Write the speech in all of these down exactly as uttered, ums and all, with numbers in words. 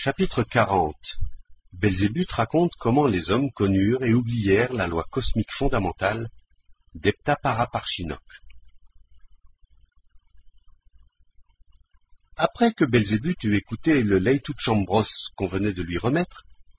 Chapitre quarante. Belzébuth raconte comment les hommes connurent et oublièrent la loi cosmique fondamentale d'Heptaparaparchinok. Après que Belzébuth eut écouté le Leïtouchambros qu'on venait de lui remettre,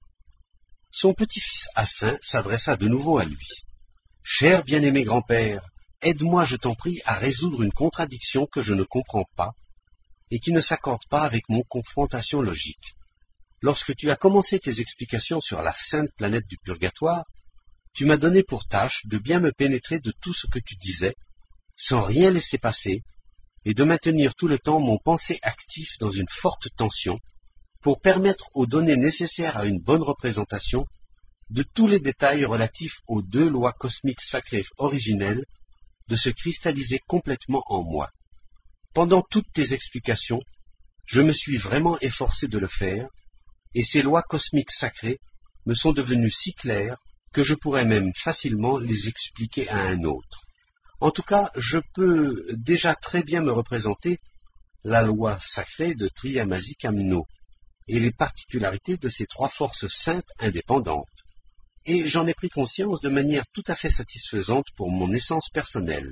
son petit-fils Assin s'adressa de nouveau à lui. « Cher bien-aimé grand-père, aide-moi, je t'en prie, à résoudre une contradiction que je ne comprends pas et qui ne s'accorde pas avec mon confrontation logique. Lorsque tu as commencé tes explications sur la sainte planète du purgatoire, tu m'as donné pour tâche de bien me pénétrer de tout ce que tu disais, sans rien laisser passer, et de maintenir tout le temps mon pensée actif dans une forte tension, pour permettre aux données nécessaires à une bonne représentation de tous les détails relatifs aux deux lois cosmiques sacrées originelles de se cristalliser complètement en moi. Pendant toutes tes explications, je me suis vraiment efforcé de le faire, et ces lois cosmiques sacrées me sont devenues si claires que je pourrais même facilement les expliquer à un autre. En tout cas, je peux déjà très bien me représenter la loi sacrée de Triamasi-Kamno et les particularités de ces trois forces saintes indépendantes, et j'en ai pris conscience de manière tout à fait satisfaisante pour mon essence personnelle.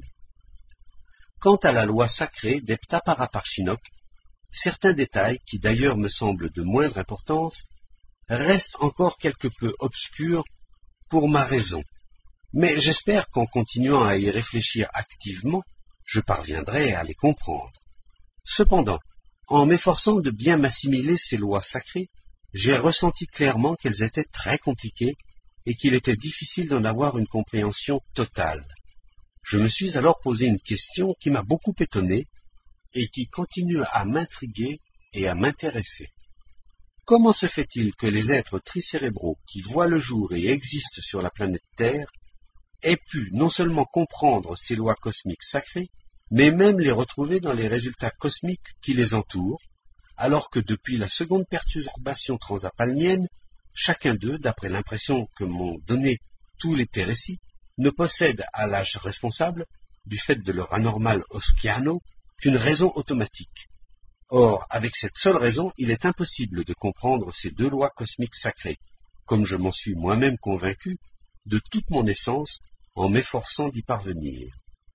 Quant à la loi sacrée d'Heptaparaparchinok, certains détails, qui d'ailleurs me semblent de moindre importance, restent encore quelque peu obscurs pour ma raison, mais j'espère qu'en continuant à y réfléchir activement, je parviendrai à les comprendre. Cependant, en m'efforçant de bien m'assimiler ces lois sacrées, j'ai ressenti clairement qu'elles étaient très compliquées et qu'il était difficile d'en avoir une compréhension totale. Je me suis alors posé une question qui m'a beaucoup étonné et qui continue à m'intriguer et à m'intéresser. Comment se fait-il que les êtres tricérébraux qui voient le jour et existent sur la planète Terre aient pu non seulement comprendre ces lois cosmiques sacrées, mais même les retrouver dans les résultats cosmiques qui les entourent, alors que depuis la seconde perturbation transapalnienne, chacun d'eux, d'après l'impression que m'ont donné tous les térésies, ne possède à l'âge responsable, du fait de leur anormal oskiano, qu'une raison automatique. Or, avec cette seule raison, il est impossible de comprendre ces deux lois cosmiques sacrées, comme je m'en suis moi-même convaincu de toute mon essence en m'efforçant d'y parvenir.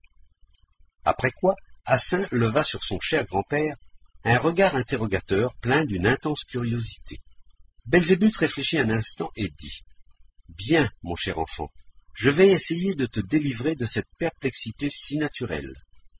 Après quoi, Assin leva sur son cher grand-père un regard interrogateur plein d'une intense curiosité. Belzébuth réfléchit un instant et dit « Bien, mon cher enfant, je vais essayer de te délivrer de cette perplexité si naturelle.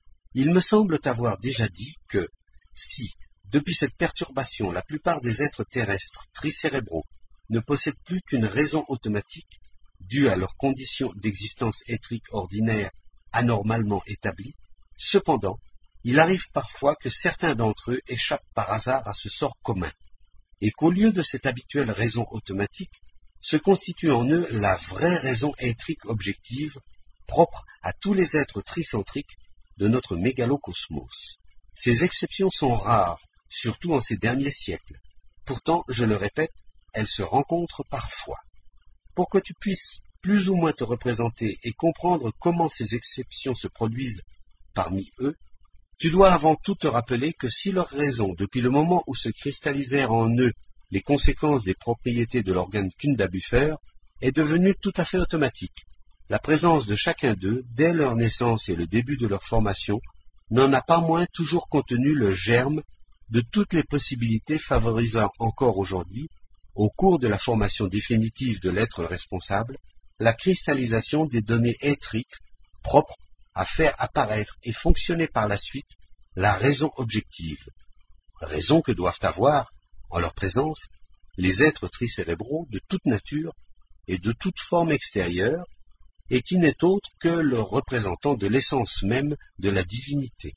Il me semble t'avoir déjà dit que, si, depuis cette perturbation, la plupart des êtres terrestres tricérébraux ne possèdent plus qu'une raison automatique, due à leurs conditions d'existence éthrique ordinaire anormalement établies, cependant, il arrive parfois que certains d'entre eux échappent par hasard à ce sort commun, et qu'au lieu de cette habituelle raison automatique, se constitue en eux la vraie raison éthrique objective, propre à tous les êtres tricentriques de notre mégalocosmos. Ces exceptions sont rares, surtout en ces derniers siècles. Pourtant, je le répète, elles se rencontrent parfois. Pour que tu puisses plus ou moins te représenter et comprendre comment ces exceptions se produisent parmi eux, tu dois avant tout te rappeler que si leur raison, depuis le moment où se cristallisèrent en eux les conséquences des propriétés de l'organe Kunda-Buffer, est devenue tout à fait automatique, la présence de chacun d'eux, dès leur naissance et le début de leur formation, n'en a pas moins toujours contenu le germe de toutes les possibilités favorisant encore aujourd'hui, au cours de la formation définitive de l'être responsable, la cristallisation des données éthriques propres à faire apparaître et fonctionner par la suite la raison objective, raison que doivent avoir, en leur présence, les êtres tricérébraux de toute nature et de toute forme extérieure, et qui n'est autre que le représentant de l'essence même de la divinité.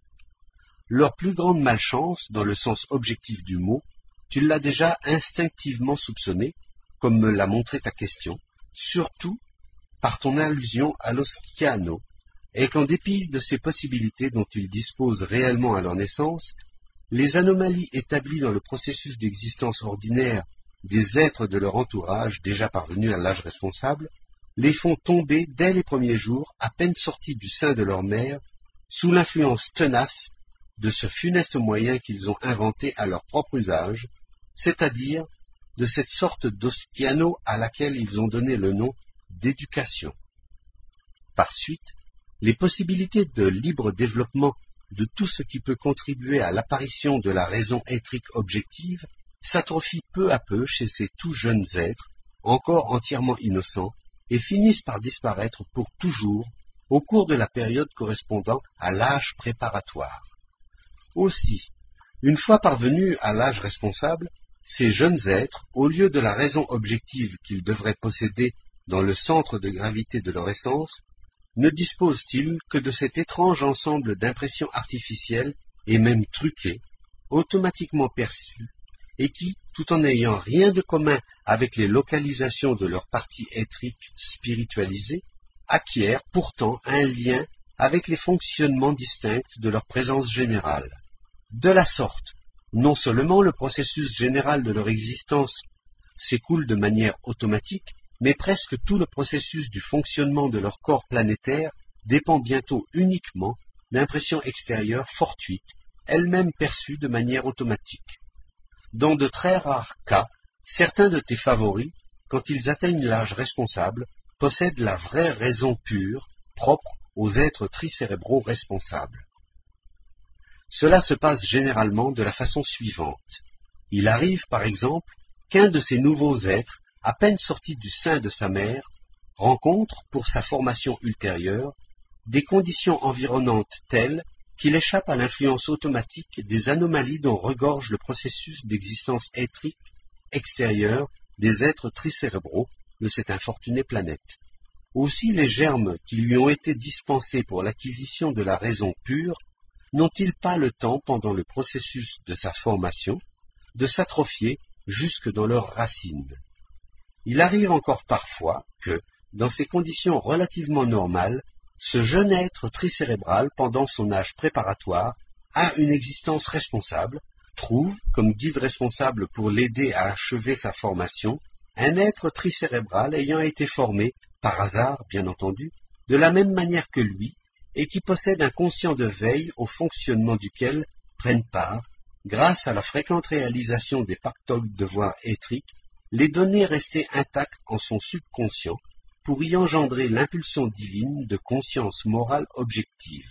Leur plus grande malchance, dans le sens objectif du mot, tu l'as déjà instinctivement soupçonné, comme me l'a montré ta question, surtout par ton allusion à l'oskiano, et qu'en dépit de ces possibilités dont ils disposent réellement à leur naissance, les anomalies établies dans le processus d'existence ordinaire des êtres de leur entourage déjà parvenus à l'âge responsable, les font tomber dès les premiers jours, à peine sortis du sein de leur mère, sous l'influence tenace de ce funeste moyen qu'ils ont inventé à leur propre usage, c'est-à-dire de cette sorte d'oskiano à laquelle ils ont donné le nom d'éducation. Par suite, les possibilités de libre développement de tout ce qui peut contribuer à l'apparition de la raison étrique objective s'atrophient peu à peu chez ces tout jeunes êtres, encore entièrement innocents, et finissent par disparaître pour toujours au cours de la période correspondant à l'âge préparatoire. Aussi, une fois parvenus à l'âge responsable, ces jeunes êtres, au lieu de la raison objective qu'ils devraient posséder dans le centre de gravité de leur essence, ne disposent-ils que de cet étrange ensemble d'impressions artificielles et même truquées, automatiquement perçues, et qui, tout en n'ayant rien de commun avec les localisations de leurs parties étriques spiritualisées, acquièrent pourtant un lien avec les fonctionnements distincts de leur présence générale. De la sorte, non seulement le processus général de leur existence s'écoule de manière automatique, mais presque tout le processus du fonctionnement de leur corps planétaire dépend bientôt uniquement d'impressions extérieures fortuites, elles-mêmes perçues de manière automatique. Dans de très rares cas, certains de tes favoris, quand ils atteignent l'âge responsable, possèdent la vraie raison pure, propre aux êtres tricérébraux responsables. Cela se passe généralement de la façon suivante. Il arrive, par exemple, qu'un de ces nouveaux êtres, à peine sorti du sein de sa mère, rencontre, pour sa formation ultérieure, des conditions environnantes telles qu'il échappe à l'influence automatique des anomalies dont regorge le processus d'existence étrique extérieure des êtres tricérébraux de cette infortunée planète. Aussi les germes qui lui ont été dispensés pour l'acquisition de la raison pure n'ont-ils pas le temps, pendant le processus de sa formation, de s'atrophier jusque dans leurs racines. Il arrive encore parfois que, dans ces conditions relativement normales, ce jeune être tricérébral, pendant son âge préparatoire, a une existence responsable, trouve, comme guide responsable pour l'aider à achever sa formation, un être tricérébral ayant été formé, par hasard bien entendu, de la même manière que lui, et qui possède un conscient de veille au fonctionnement duquel prennent part, grâce à la fréquente réalisation des pactoles de devoirs étriques, les données restées intactes en son subconscient pour y engendrer l'impulsion divine de conscience morale objective.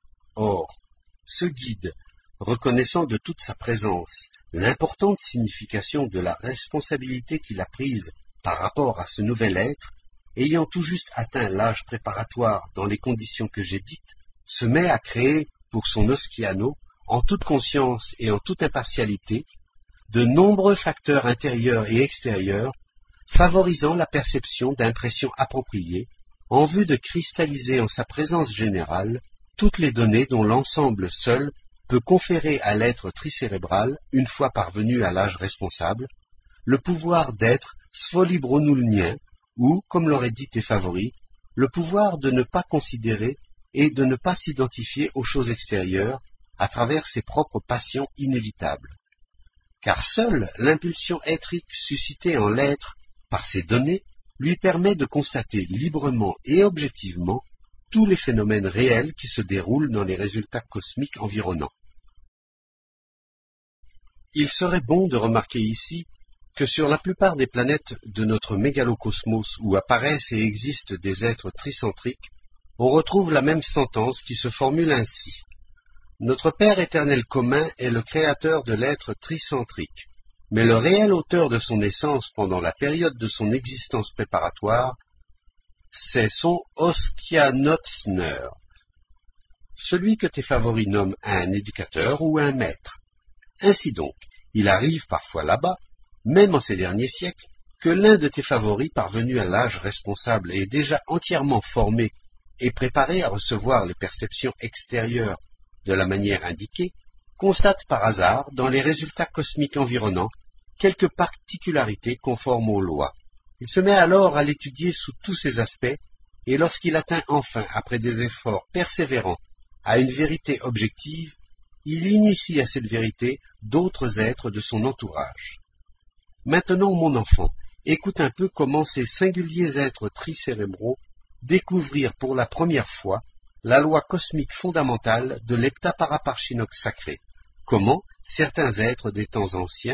Or, ce guide, reconnaissant de toute sa présence l'importante signification de la responsabilité qu'il a prise par rapport à ce nouvel être, ayant tout juste atteint l'âge préparatoire dans les conditions que j'ai dites, se met à créer pour son oskiano, en toute conscience et en toute impartialité, de nombreux facteurs intérieurs et extérieurs favorisant la perception d'impressions appropriées en vue de cristalliser en sa présence générale toutes les données dont l'ensemble seul peut conférer à l'être tricérébral, une fois parvenu à l'âge responsable, le pouvoir d'être svolibronulnien ou, comme l'auraient dit tes favoris, le pouvoir de ne pas considérer et de ne pas s'identifier aux choses extérieures à travers ses propres passions inévitables. Car seule l'impulsion étrique suscitée en l'être par ces données lui permet de constater librement et objectivement tous les phénomènes réels qui se déroulent dans les résultats cosmiques environnants. Il serait bon de remarquer ici que sur la plupart des planètes de notre mégalocosmos où apparaissent et existent des êtres tricentriques, on retrouve la même sentence qui se formule ainsi. Notre Père éternel commun est le créateur de l'être tricentrique, mais le réel auteur de son essence pendant la période de son existence préparatoire, c'est son Oskianotsner, celui que tes favoris nomment un éducateur ou un maître. Ainsi donc, il arrive parfois là-bas, même en ces derniers siècles, que l'un de tes favoris parvenu à l'âge responsable et déjà entièrement formé et préparé à recevoir les perceptions extérieures de la manière indiquée, constate par hasard dans les résultats cosmiques environnants quelques particularités conformes aux lois. Il se met alors à l'étudier sous tous ses aspects, et lorsqu'il atteint enfin, après des efforts persévérants, à une vérité objective, il initie à cette vérité d'autres êtres de son entourage. Maintenant, mon enfant, écoute un peu comment ces singuliers êtres tricérébraux découvrirent pour la première fois la loi cosmique fondamentale de l'heptaparaparchinox sacré, comment certains êtres des temps anciens,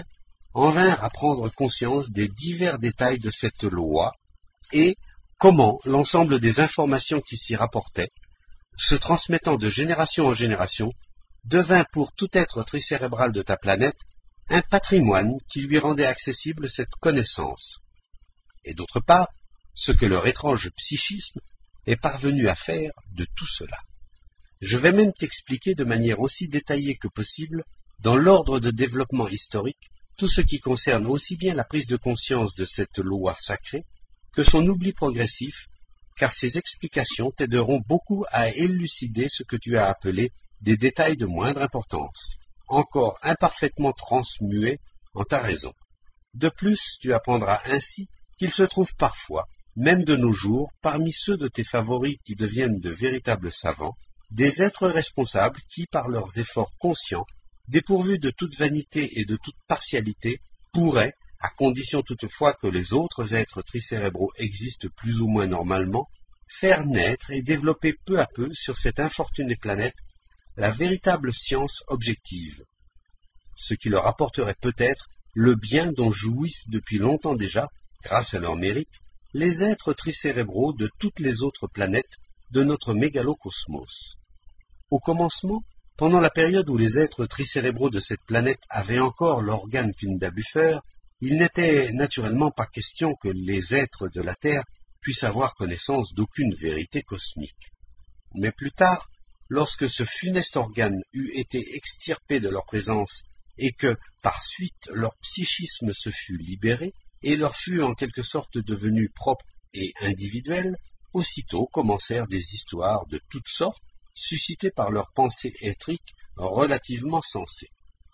en vinrent à prendre conscience des divers détails de cette loi et comment l'ensemble des informations qui s'y rapportaient, se transmettant de génération en génération, devint pour tout être tricérébral de ta planète un patrimoine qui lui rendait accessible cette connaissance. Et d'autre part, ce que leur étrange psychisme est parvenu à faire de tout cela. Je vais même t'expliquer de manière aussi détaillée que possible, dans l'ordre de développement historique, tout ce qui concerne aussi bien la prise de conscience de cette loi sacrée que son oubli progressif, car ces explications t'aideront beaucoup à élucider ce que tu as appelé des détails de moindre importance, encore imparfaitement transmués en ta raison. De plus, tu apprendras ainsi qu'il se trouve parfois, même de nos jours, parmi ceux de tes favoris qui deviennent de véritables savants, des êtres responsables qui, par leurs efforts conscients, dépourvus de toute vanité et de toute partialité, pourraient, à condition toutefois que les autres êtres tricérébraux existent plus ou moins normalement, faire naître et développer peu à peu sur cette infortunée planète la véritable science objective, ce qui leur apporterait peut-être le bien dont jouissent depuis longtemps déjà, grâce à leur mérite, les êtres tricérébraux de toutes les autres planètes de notre mégalocosmos. Au commencement, pendant la période où les êtres tricérébraux de cette planète avaient encore l'organe Kunda-Buffer, il n'était naturellement pas question que les êtres de la Terre puissent avoir connaissance d'aucune vérité cosmique. Mais plus tard, lorsque ce funeste organe eut été extirpé de leur présence et que, par suite, leur psychisme se fut libéré et leur fut en quelque sorte devenu propre et individuel, aussitôt commencèrent des histoires de toutes sortes, suscitées par leurs pensées éthriques relativement sensées.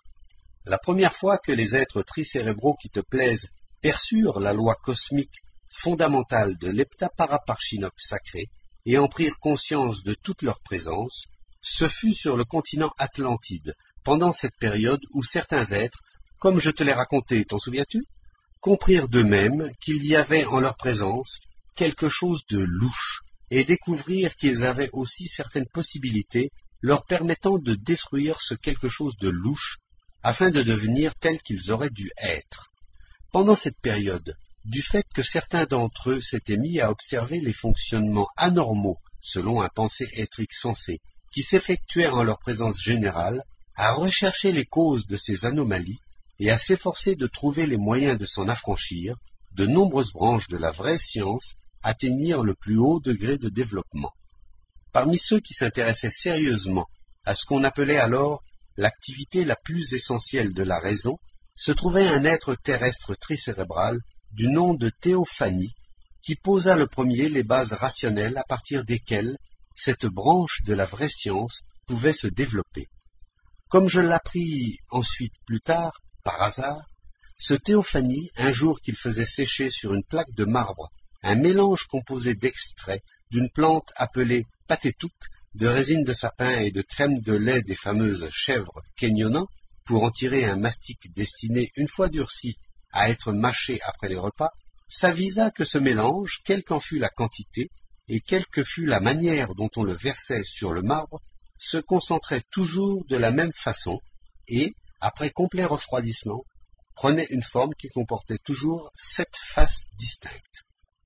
La première fois que les êtres tricérébraux qui te plaisent perçurent la loi cosmique fondamentale de l'heptaparaparchinoque sacré et en prirent conscience de toute leur présence, ce fut sur le continent Atlantide, pendant cette période où certains êtres, comme je te l'ai raconté, t'en souviens-tu, comprirent d'eux-mêmes qu'il y avait en leur présence quelque chose de louche, et découvrirent qu'ils avaient aussi certaines possibilités leur permettant de détruire ce quelque chose de louche, afin de devenir tels qu'ils auraient dû être. Pendant cette période, du fait que certains d'entre eux s'étaient mis à observer les fonctionnements anormaux, selon un pensée éthrique sensé, qui s'effectuaient en leur présence générale, à rechercher les causes de ces anomalies et à s'efforcer de trouver les moyens de s'en affranchir, de nombreuses branches de la vraie science atteignirent le plus haut degré de développement. Parmi ceux qui s'intéressaient sérieusement à ce qu'on appelait alors l'activité la plus essentielle de la raison, se trouvait un être terrestre tricérébral du nom de Théophanie, qui posa le premier les bases rationnelles à partir desquelles cette branche de la vraie science pouvait se développer. Comme je l'appris ensuite plus tard, par hasard, ce Théophanie, un jour qu'il faisait sécher sur une plaque de marbre un mélange composé d'extraits d'une plante appelée patétouque, de résine de sapin et de crème de lait des fameuses chèvres Kenyonan, pour en tirer un mastic destiné, une fois durci, à être mâché après les repas, s'avisa que ce mélange, quelle qu'en fût la quantité, et quelle que fût la manière dont on le versait sur le marbre, se concentrait toujours de la même façon, et, après complet refroidissement, prenait une forme qui comportait toujours sept faces distinctes.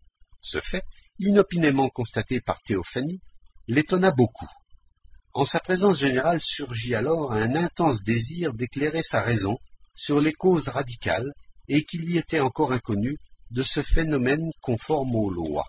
Ce fait, inopinément constaté par Théophanie, l'étonna beaucoup. En sa présence générale surgit alors un intense désir d'éclairer sa raison sur les causes radicales et qui lui était encore inconnu de ce phénomène conforme aux lois.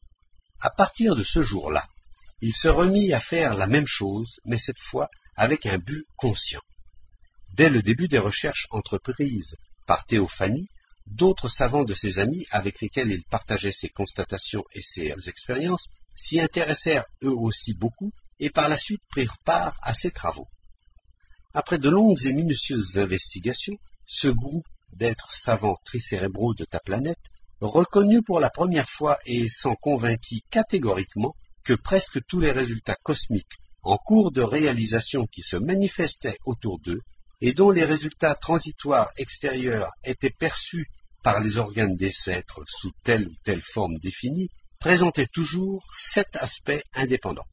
À partir de ce jour-là, il se remit à faire la même chose, mais cette fois avec un but conscient. Dès le début des recherches entreprises par Théophanie, d'autres savants de ses amis avec lesquels il partageait ses constatations et ses expériences s'y intéressèrent eux aussi beaucoup et par la suite prirent part à ses travaux. Après de longues et minutieuses investigations, ce groupe d'êtres savants tricérébraux de ta planète reconnut pour la première fois et s'en convainquit catégoriquement que presque tous les résultats cosmiques en cours de réalisation qui se manifestaient autour d'eux et dont les résultats transitoires extérieurs étaient perçus par les organes des êtres sous telle ou telle forme définie, présentaient toujours sept aspects indépendants.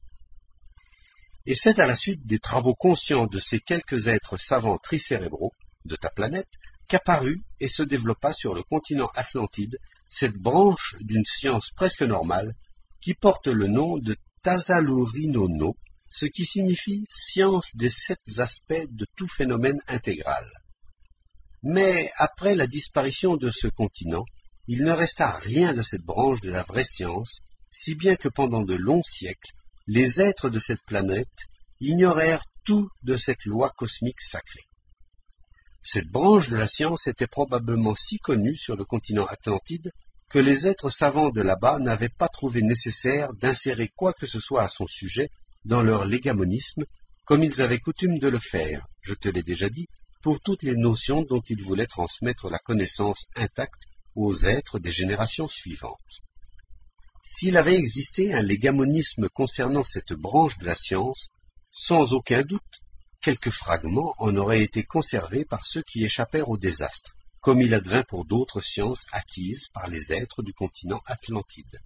Et c'est à la suite des travaux conscients de ces quelques êtres savants tricérébraux de ta planète qu'apparut et se développa sur le continent Atlantide cette branche d'une science presque normale qui porte le nom de Tasalurinono, ce qui signifie science des sept aspects de tout phénomène intégral. Mais après la disparition de ce continent, il ne resta rien de cette branche de la vraie science, si bien que pendant de longs siècles, les êtres de cette planète ignorèrent tout de cette loi cosmique sacrée. Cette branche de la science était probablement si connue sur le continent Atlantide que les êtres savants de là-bas n'avaient pas trouvé nécessaire d'insérer quoi que ce soit à son sujet dans leur légamonisme, comme ils avaient coutume de le faire, je te l'ai déjà dit, pour toutes les notions dont ils voulaient transmettre la connaissance intacte aux êtres des générations suivantes. S'il avait existé un légamonisme concernant cette branche de la science, sans aucun doute, quelques fragments en auraient été conservés par ceux qui échappèrent au désastre, comme il advint pour d'autres sciences acquises par les êtres du continent Atlantide.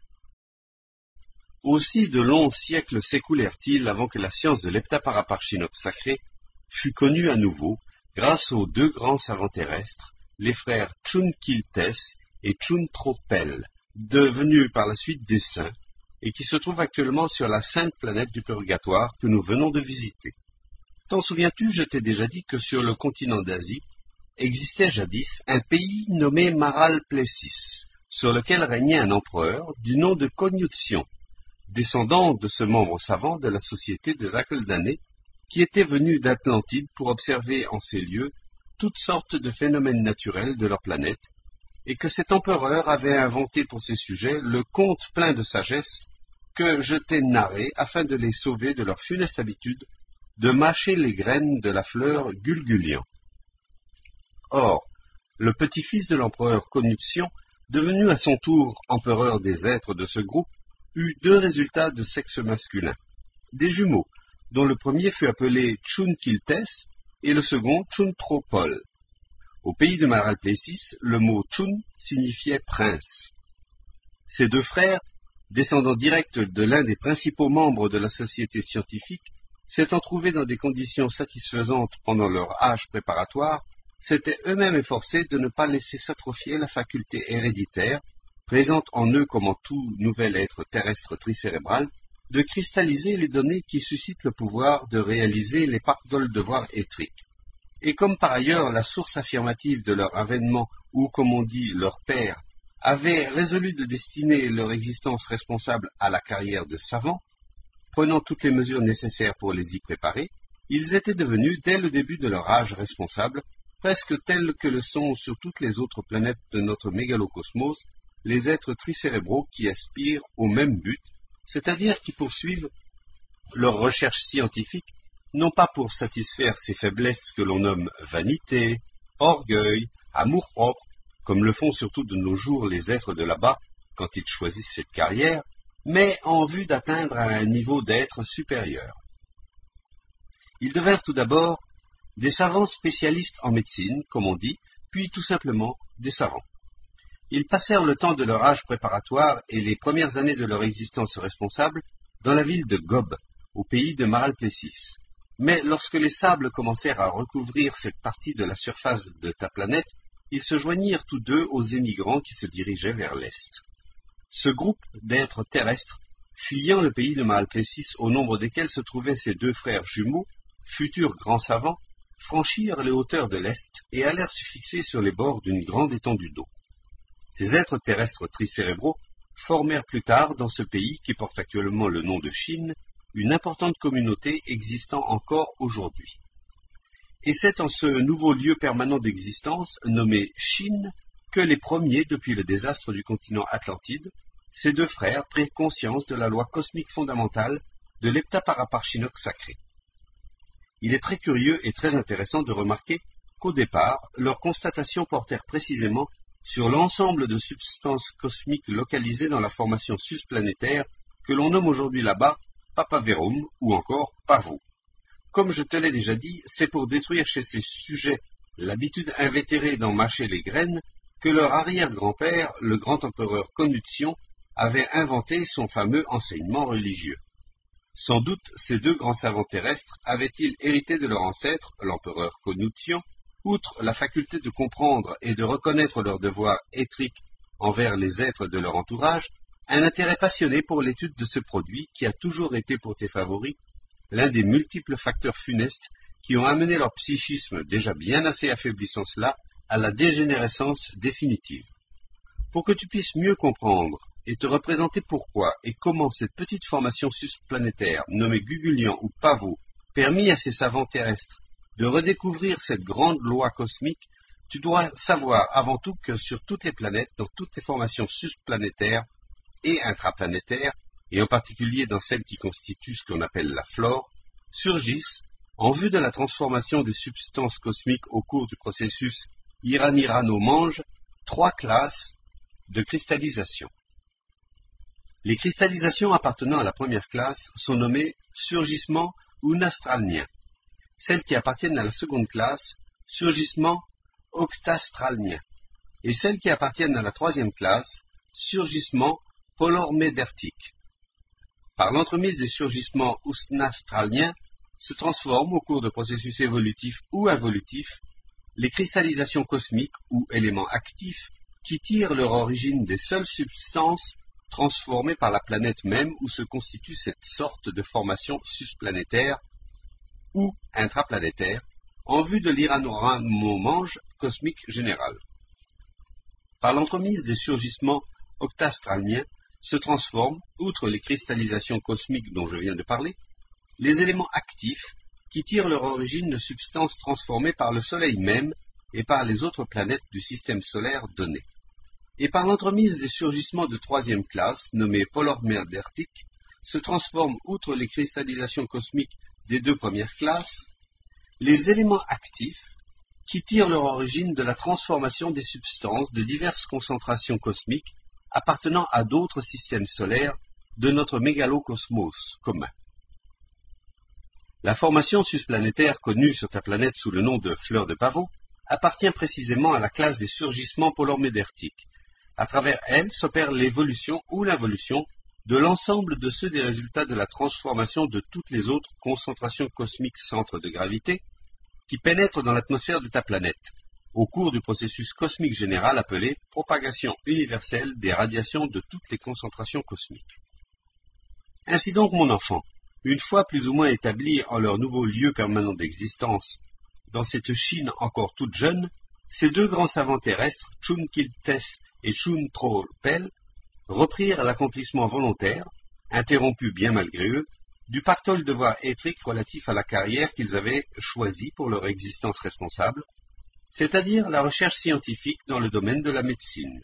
Aussi de longs siècles s'écoulèrent-ils avant que la science de l'heptaparaparchinops sacré fut connue à nouveau grâce aux deux grands savants terrestres, les frères Tchunkiltes et Tchuntropel, devenus par la suite des saints, et qui se trouvent actuellement sur la sainte planète du purgatoire que nous venons de visiter. T'en souviens-tu, je t'ai déjà dit que sur le continent d'Asie existait jadis un pays nommé Maral Plessis, sur lequel régnait un empereur du nom de Cognution, descendant de ce membre savant de la société des Akeldanais, qui était venu d'Atlantide pour observer en ces lieux toutes sortes de phénomènes naturels de leur planète, et que cet empereur avait inventé pour ces sujets le conte plein de sagesse que je t'ai narré afin de les sauver de leur funeste habitude de mâcher les graines de la fleur Gulgulian. Or, le petit-fils de l'empereur Cognution, devenu à son tour empereur des êtres de ce groupe, eut deux résultats de sexe masculin, des jumeaux, dont le premier fut appelé Tchunkiltes et le second Tchuntropol. Au pays de Maral Plessis, le mot Tchun signifiait prince. Ces deux frères, descendants directs de l'un des principaux membres de la société scientifique, s'étant trouvés dans des conditions satisfaisantes pendant leur âge préparatoire, s'étaient eux-mêmes efforcés de ne pas laisser s'atrophier la faculté héréditaire, présente en eux comme en tout nouvel être terrestre tricérébral, de cristalliser les données qui suscitent le pouvoir de réaliser les parcs-devoirs devoirs étriques. Et comme par ailleurs la source affirmative de leur avènement, ou comme on dit leur père, avait résolu de destiner leur existence responsable à la carrière de savants, prenant toutes les mesures nécessaires pour les y préparer, ils étaient devenus, dès le début de leur âge responsable, presque tels que le sont sur toutes les autres planètes de notre mégalocosmos, les êtres tricérébraux qui aspirent au même but, c'est-à-dire qui poursuivent leurs recherches scientifiques, non pas pour satisfaire ces faiblesses que l'on nomme vanité, orgueil, amour-propre, comme le font surtout de nos jours les êtres de là-bas quand ils choisissent cette carrière, mais en vue d'atteindre à un niveau d'être supérieur. Ils devinrent tout d'abord des savants spécialistes en médecine, comme on dit, puis tout simplement des savants. Ils passèrent le temps de leur âge préparatoire et les premières années de leur existence responsable dans la ville de Gob, au pays de Maral Plessis. Mais lorsque les sables commencèrent à recouvrir cette partie de la surface de ta planète, ils se joignirent tous deux aux émigrants qui se dirigeaient vers l'est. Ce groupe d'êtres terrestres, fuyant le pays de Maral Plessis, au nombre desquels se trouvaient ses deux frères jumeaux, futurs grands savants, franchirent les hauteurs de l'est et allèrent se fixer sur les bords d'une grande étendue d'eau. Ces êtres terrestres tricérébraux formèrent plus tard, dans ce pays qui porte actuellement le nom de Chine, une importante communauté existant encore aujourd'hui. Et c'est en ce nouveau lieu permanent d'existence, nommé Chine, que les premiers, depuis le désastre du continent Atlantide, ces deux frères prirent conscience de la loi cosmique fondamentale de l'heptaparaparchinops sacré. Il est très curieux et très intéressant de remarquer qu'au départ, leurs constatations portèrent précisément sur l'ensemble de substances cosmiques localisées dans la formation susplanétaire que l'on nomme aujourd'hui là-bas Papaverum ou encore Pavo. Comme je te l'ai déjà dit, c'est pour détruire chez ces sujets l'habitude invétérée d'en mâcher les graines que leur arrière-grand-père, le grand empereur Cognution, avait inventé son fameux enseignement religieux. Sans doute ces deux grands savants terrestres avaient-ils hérité de leur ancêtre, l'empereur Cognution, Outre la faculté de comprendre et de reconnaître leurs devoirs éthiques envers les êtres de leur entourage, un intérêt passionné pour l'étude de ce produit qui a toujours été pour tes favoris l'un des multiples facteurs funestes qui ont amené leur psychisme, déjà bien assez affaiblissant cela, à la dégénérescence définitive. Pour que tu puisses mieux comprendre et te représenter pourquoi et comment cette petite formation susplanétaire, nommée Gugulian ou Pavot, permit à ces savants terrestres de redécouvrir cette grande loi cosmique, tu dois savoir avant tout que sur toutes les planètes, dans toutes les formations susplanétaires et intraplanétaires, et en particulier dans celles qui constituent ce qu'on appelle la flore, surgissent, en vue de la transformation des substances cosmiques au cours du processus Iranirano-Mange, trois classes de cristallisation. Les cristallisations appartenant à la première classe sont nommées surgissements ou nastralniens. Celles qui appartiennent à la seconde classe, surgissements octastralniens. Et celles qui appartiennent à la troisième classe, surgissements polormédertiques. Par l'entremise des surgissements usnastralniens, se transforment au cours de processus évolutifs ou involutifs les cristallisations cosmiques ou éléments actifs qui tirent leur origine des seules substances transformées par la planète même où se constitue cette sorte de formation susplanétaire ou intraplanétaire en vue de l'Iranirano-Mange cosmique général. Par l'entremise des surgissements octastralniens, se transforment, outre les cristallisations cosmiques dont je viens de parler, les éléments actifs qui tirent leur origine de substances transformées par le Soleil même et par les autres planètes du système solaire donné. Et par l'entremise des surgissements de troisième classe, nommés polormédertiques, se transforment, outre les cristallisations cosmiques des deux premières classes, les éléments actifs qui tirent leur origine de la transformation des substances de diverses concentrations cosmiques appartenant à d'autres systèmes solaires de notre mégalocosmos commun. La formation susplanétaire connue sur ta planète sous le nom de fleur de pavot appartient précisément à la classe des surgissements polormédertiques. À travers elle s'opère l'évolution ou l'involution de l'ensemble de ceux des résultats de la transformation de toutes les autres concentrations cosmiques centres de gravité qui pénètrent dans l'atmosphère de ta planète, au cours du processus cosmique général appelé propagation universelle des radiations de toutes les concentrations cosmiques. Ainsi donc, mon enfant, une fois plus ou moins établis en leur nouveau lieu permanent d'existence, dans cette Chine encore toute jeune, ces deux grands savants terrestres, Chun Kil-tes et Chun Tro-Pel, reprirent l'accomplissement volontaire, interrompu bien malgré eux, du pactole devoir étrique relatif à la carrière qu'ils avaient choisie pour leur existence responsable, c'est-à-dire la recherche scientifique dans le domaine de la médecine.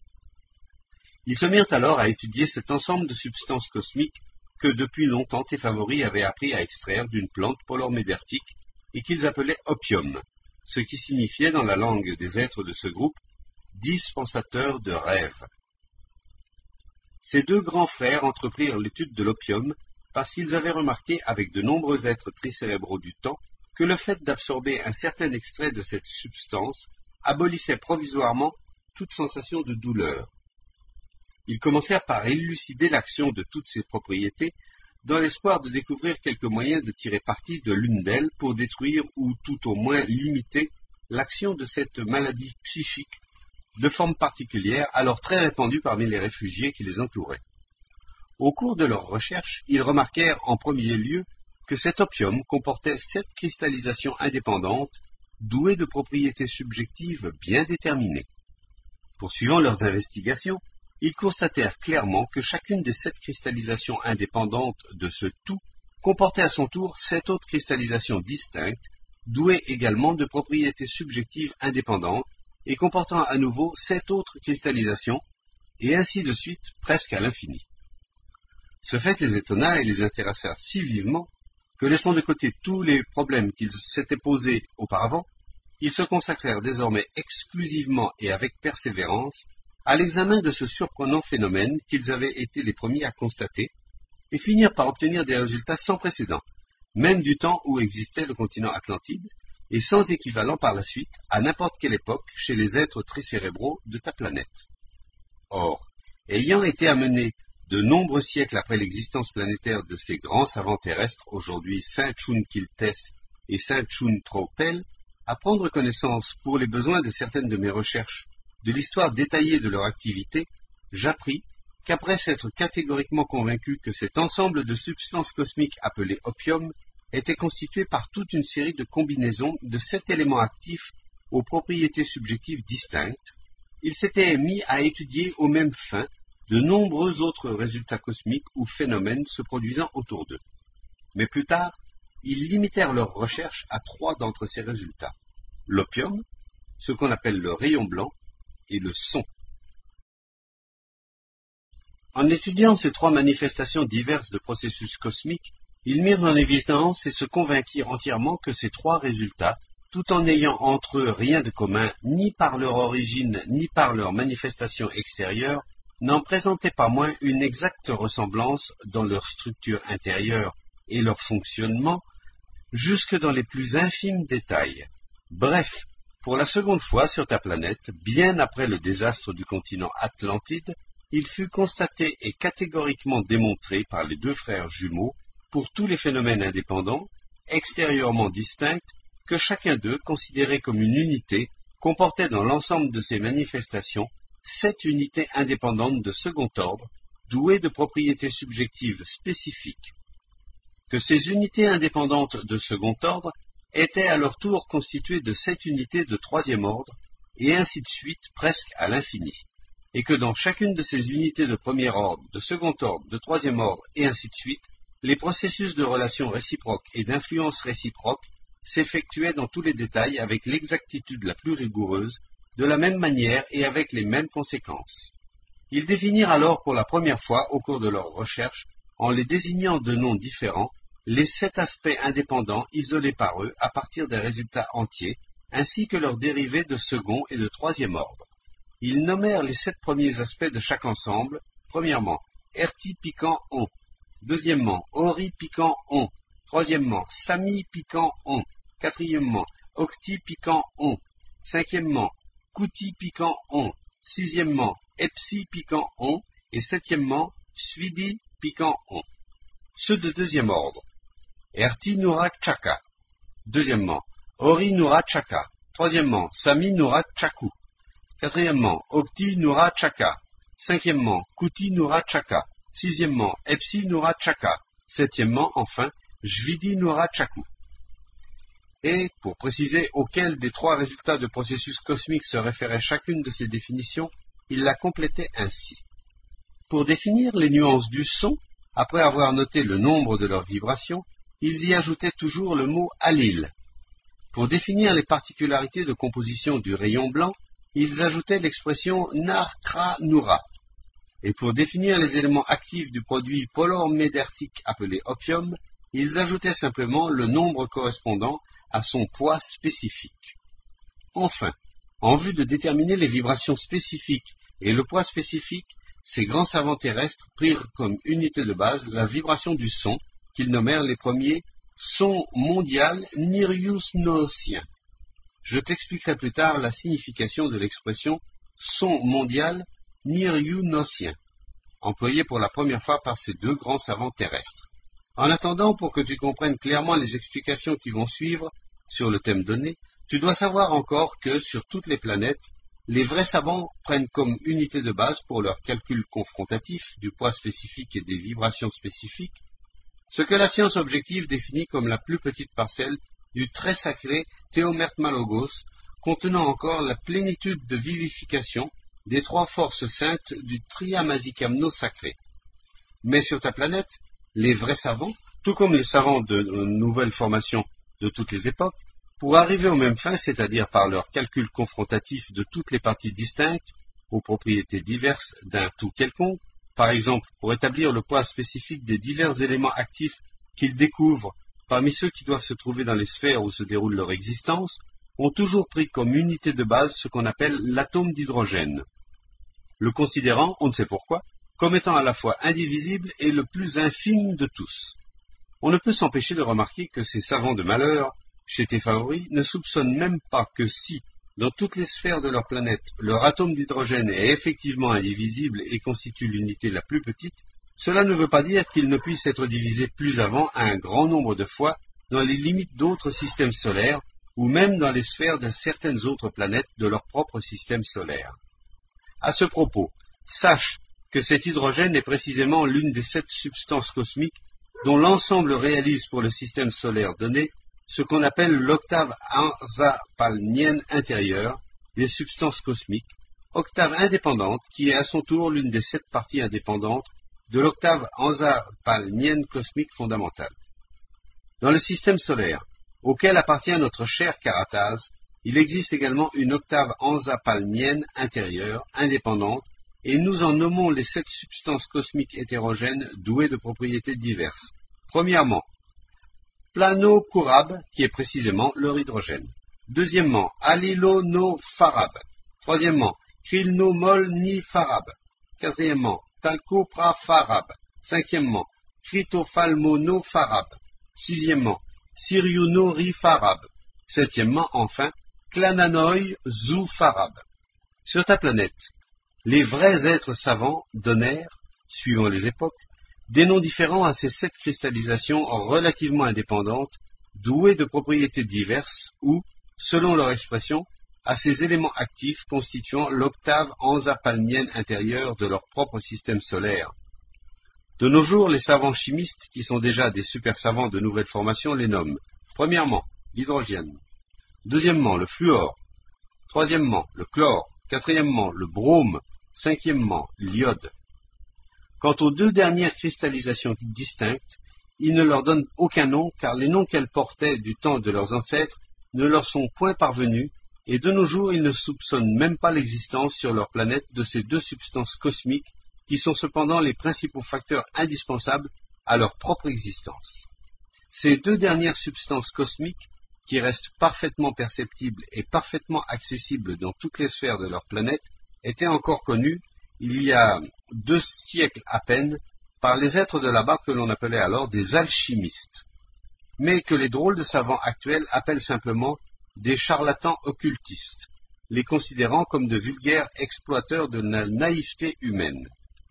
Ils se mirent alors à étudier cet ensemble de substances cosmiques que depuis longtemps tes favoris avaient appris à extraire d'une plante polormédertique et qu'ils appelaient opium, ce qui signifiait dans la langue des êtres de ce groupe « dispensateurs de rêves ». Ces deux grands frères entreprirent l'étude de l'opium parce qu'ils avaient remarqué avec de nombreux êtres tricérébraux du temps que le fait d'absorber un certain extrait de cette substance abolissait provisoirement toute sensation de douleur. Ils commencèrent par élucider l'action de toutes ces propriétés dans l'espoir de découvrir quelques moyens de tirer parti de l'une d'elles pour détruire ou tout au moins limiter l'action de cette maladie psychique de forme particulière alors très répandue parmi les réfugiés qui les entouraient. Au cours de leurs recherches, ils remarquèrent en premier lieu que cet opium comportait sept cristallisations indépendantes, douées de propriétés subjectives bien déterminées. Poursuivant leurs investigations, ils constatèrent clairement que chacune des sept cristallisations indépendantes de ce tout comportait à son tour sept autres cristallisations distinctes, douées également de propriétés subjectives indépendantes et comportant à nouveau sept autres cristallisations, et ainsi de suite presque à l'infini. Ce fait les étonna et les intéressa si vivement que, laissant de côté tous les problèmes qu'ils s'étaient posés auparavant, ils se consacrèrent désormais exclusivement et avec persévérance à l'examen de ce surprenant phénomène qu'ils avaient été les premiers à constater, et finirent par obtenir des résultats sans précédent, même du temps où existait le continent Atlantide, et sans équivalent par la suite à n'importe quelle époque chez les êtres tricérébraux de ta planète. Or, ayant été amenés de nombreux siècles après l'existence planétaire de ces grands savants terrestres, aujourd'hui Saint Chun Kil-tes et Saint Chun Tro-Pel, À prendre connaissance, pour les besoins de certaines de mes recherches, de l'histoire détaillée de leur activité, j'appris qu'après s'être catégoriquement convaincu que cet ensemble de substances cosmiques appelées opium était constitué par toute une série de combinaisons de sept éléments actifs aux propriétés subjectives distinctes, il s'était mis à étudier aux mêmes fins de nombreux autres résultats cosmiques ou phénomènes se produisant autour d'eux. Mais plus tard, ils limitèrent leurs recherches à trois d'entre ces résultats: l'opium, ce qu'on appelle le rayon blanc, et le son. En étudiant ces trois manifestations diverses de processus cosmiques, ils mirent en évidence et se convainquirent entièrement que ces trois résultats, tout en n'ayant entre eux rien de commun, ni par leur origine, ni par leur manifestation extérieure, n'en présentaient pas moins une exacte ressemblance dans leur structure intérieure et leur fonctionnement, jusque dans les plus infimes détails. Bref, pour la seconde fois sur ta planète, bien après le désastre du continent Atlantide, il fut constaté et catégoriquement démontré par les deux frères jumeaux, pour tous les phénomènes indépendants, extérieurement distincts, que chacun d'eux, considéré comme une unité, comportait dans l'ensemble de ses manifestations sept unités indépendantes de second ordre, douées de propriétés subjectives spécifiques. Que ces unités indépendantes de second ordre étaient à leur tour constituées de sept unités de troisième ordre, et ainsi de suite presque à l'infini, et que dans chacune de ces unités de premier ordre, de second ordre, de troisième ordre, et ainsi de suite, les processus de relations réciproques et d'influence réciproque s'effectuaient dans tous les détails avec l'exactitude la plus rigoureuse, de la même manière et avec les mêmes conséquences. Ils définirent alors pour la première fois au cours de leurs recherches, en les désignant de noms différents, les sept aspects indépendants isolés par eux à partir des résultats entiers, ainsi que leurs dérivés de second et de troisième ordre. Ils nommèrent les sept premiers aspects de chaque ensemble, premièrement, Erti piquant on, deuxièmement, Ori piquant on, troisièmement, Sami piquant on, quatrièmement, Octi piquant on, cinquièmement, Kouti piquant on, sixièmement, Epsi piquant on, et septièmement, Svidi piquant on. Ceux de deuxième ordre, Erti Nurat Chaka, deuxièmement, Ori Nurat Chaka, troisièmement, Sami Nurat Chaku, quatrièmement, Octi Nurat Chaka, cinquièmement, Kouti Nurat Chaka, sixièmement, Epsi Nurat Chaka, septièmement, enfin, Jvidi Nurat Chaku. Et, pour préciser auquel des trois résultats de processus cosmiques se référait chacune de ces définitions, il la complétait ainsi. Pour définir les nuances du son, après avoir noté le nombre de leurs vibrations, ils y ajoutaient toujours le mot Alil. Pour définir les particularités de composition du rayon blanc, ils ajoutaient l'expression Nar Kra Nura. Et pour définir les éléments actifs du produit polormédertique appelé opium, ils ajoutaient simplement le nombre correspondant à son poids spécifique. Enfin, en vue de déterminer les vibrations spécifiques et le poids spécifique, ces grands savants terrestres prirent comme unité de base la vibration du son, qu'ils nommèrent les premiers son mondial Niryus-nootien. Je t'expliquerai plus tard la signification de l'expression son mondial Niryus-nootien, employée pour la première fois par ces deux grands savants terrestres. En attendant, pour que tu comprennes clairement les explications qui vont suivre sur le thème donné, tu dois savoir encore que, sur toutes les planètes, les vrais savants prennent comme unité de base pour leur calcul confrontatif du poids spécifique et des vibrations spécifiques, ce que la science objective définit comme la plus petite parcelle du très sacré Théomertmalogos, contenant encore la plénitude de vivification des trois forces saintes du Triamazikamno sacré. Mais sur ta planète, les vrais savants, tout comme les savants de nouvelles formations de toutes les époques, pour arriver aux mêmes fins, c'est-à-dire par leur calcul confrontatif de toutes les parties distinctes, aux propriétés diverses d'un tout quelconque, par exemple pour établir le poids spécifique des divers éléments actifs qu'ils découvrent parmi ceux qui doivent se trouver dans les sphères où se déroule leur existence, ont toujours pris comme unité de base ce qu'on appelle l'atome d'hydrogène, le considérant, on ne sait pourquoi, comme étant à la fois indivisible et le plus infime de tous. On ne peut s'empêcher de remarquer que ces savants de malheur, chez tes favoris, ne soupçonnent même pas que si, dans toutes les sphères de leur planète, leur atome d'hydrogène est effectivement indivisible et constitue l'unité la plus petite, cela ne veut pas dire qu'il ne puisse être divisé plus avant à un grand nombre de fois dans les limites d'autres systèmes solaires, ou même dans les sphères de certaines autres planètes de leur propre système solaire. À ce propos, sache que cet hydrogène est précisément l'une des sept substances cosmiques dont l'ensemble réalise pour le système solaire donné ce qu'on appelle l'octave anzapalnienne intérieure des substances cosmiques, octave indépendante qui est à son tour l'une des sept parties indépendantes de l'octave anzapalnienne cosmique fondamentale. Dans le système solaire, auquel appartient notre cher Karatas, il existe également une octave anzapalnienne intérieure, indépendante, et nous en nommons les sept substances cosmiques hétérogènes douées de propriétés diverses. Premièrement, plano-courab, qui est précisément leur hydrogène. Deuxièmement, allylono-farab. Troisièmement, krilnomol-ni-farab. Quatrièmement, talcoprafarab. Cinquièmement, critophalmono-farab. Sixièmement, syriuno-rifarab. Septièmement, enfin, clananoï-zou-farab. Sur ta planète, les vrais êtres savants donnèrent, suivant les époques, des noms différents à ces sept cristallisations relativement indépendantes, douées de propriétés diverses ou, selon leur expression, à ces éléments actifs constituant l'octave anzapalnienne intérieure de leur propre système solaire. De nos jours, les savants chimistes, qui sont déjà des super savants de nouvelle formation, les nomment. Premièrement, l'hydrogène. Deuxièmement, le fluor. Troisièmement, le chlore. Quatrièmement, le brome. Cinquièmement, l'iode. Quant aux deux dernières cristallisations distinctes, ils ne leur donnent aucun nom, car les noms qu'elles portaient du temps de leurs ancêtres ne leur sont point parvenus, et de nos jours ils ne soupçonnent même pas l'existence sur leur planète de ces deux substances cosmiques, qui sont cependant les principaux facteurs indispensables à leur propre existence. Ces deux dernières substances cosmiques, qui restent parfaitement perceptibles et parfaitement accessibles dans toutes les sphères de leur planète, étaient encore connues, il y a deux siècles à peine, par les êtres de là-bas que l'on appelait alors des alchimistes, mais que les drôles de savants actuels appellent simplement des charlatans occultistes, les considérant comme de vulgaires exploiteurs de la naïveté humaine.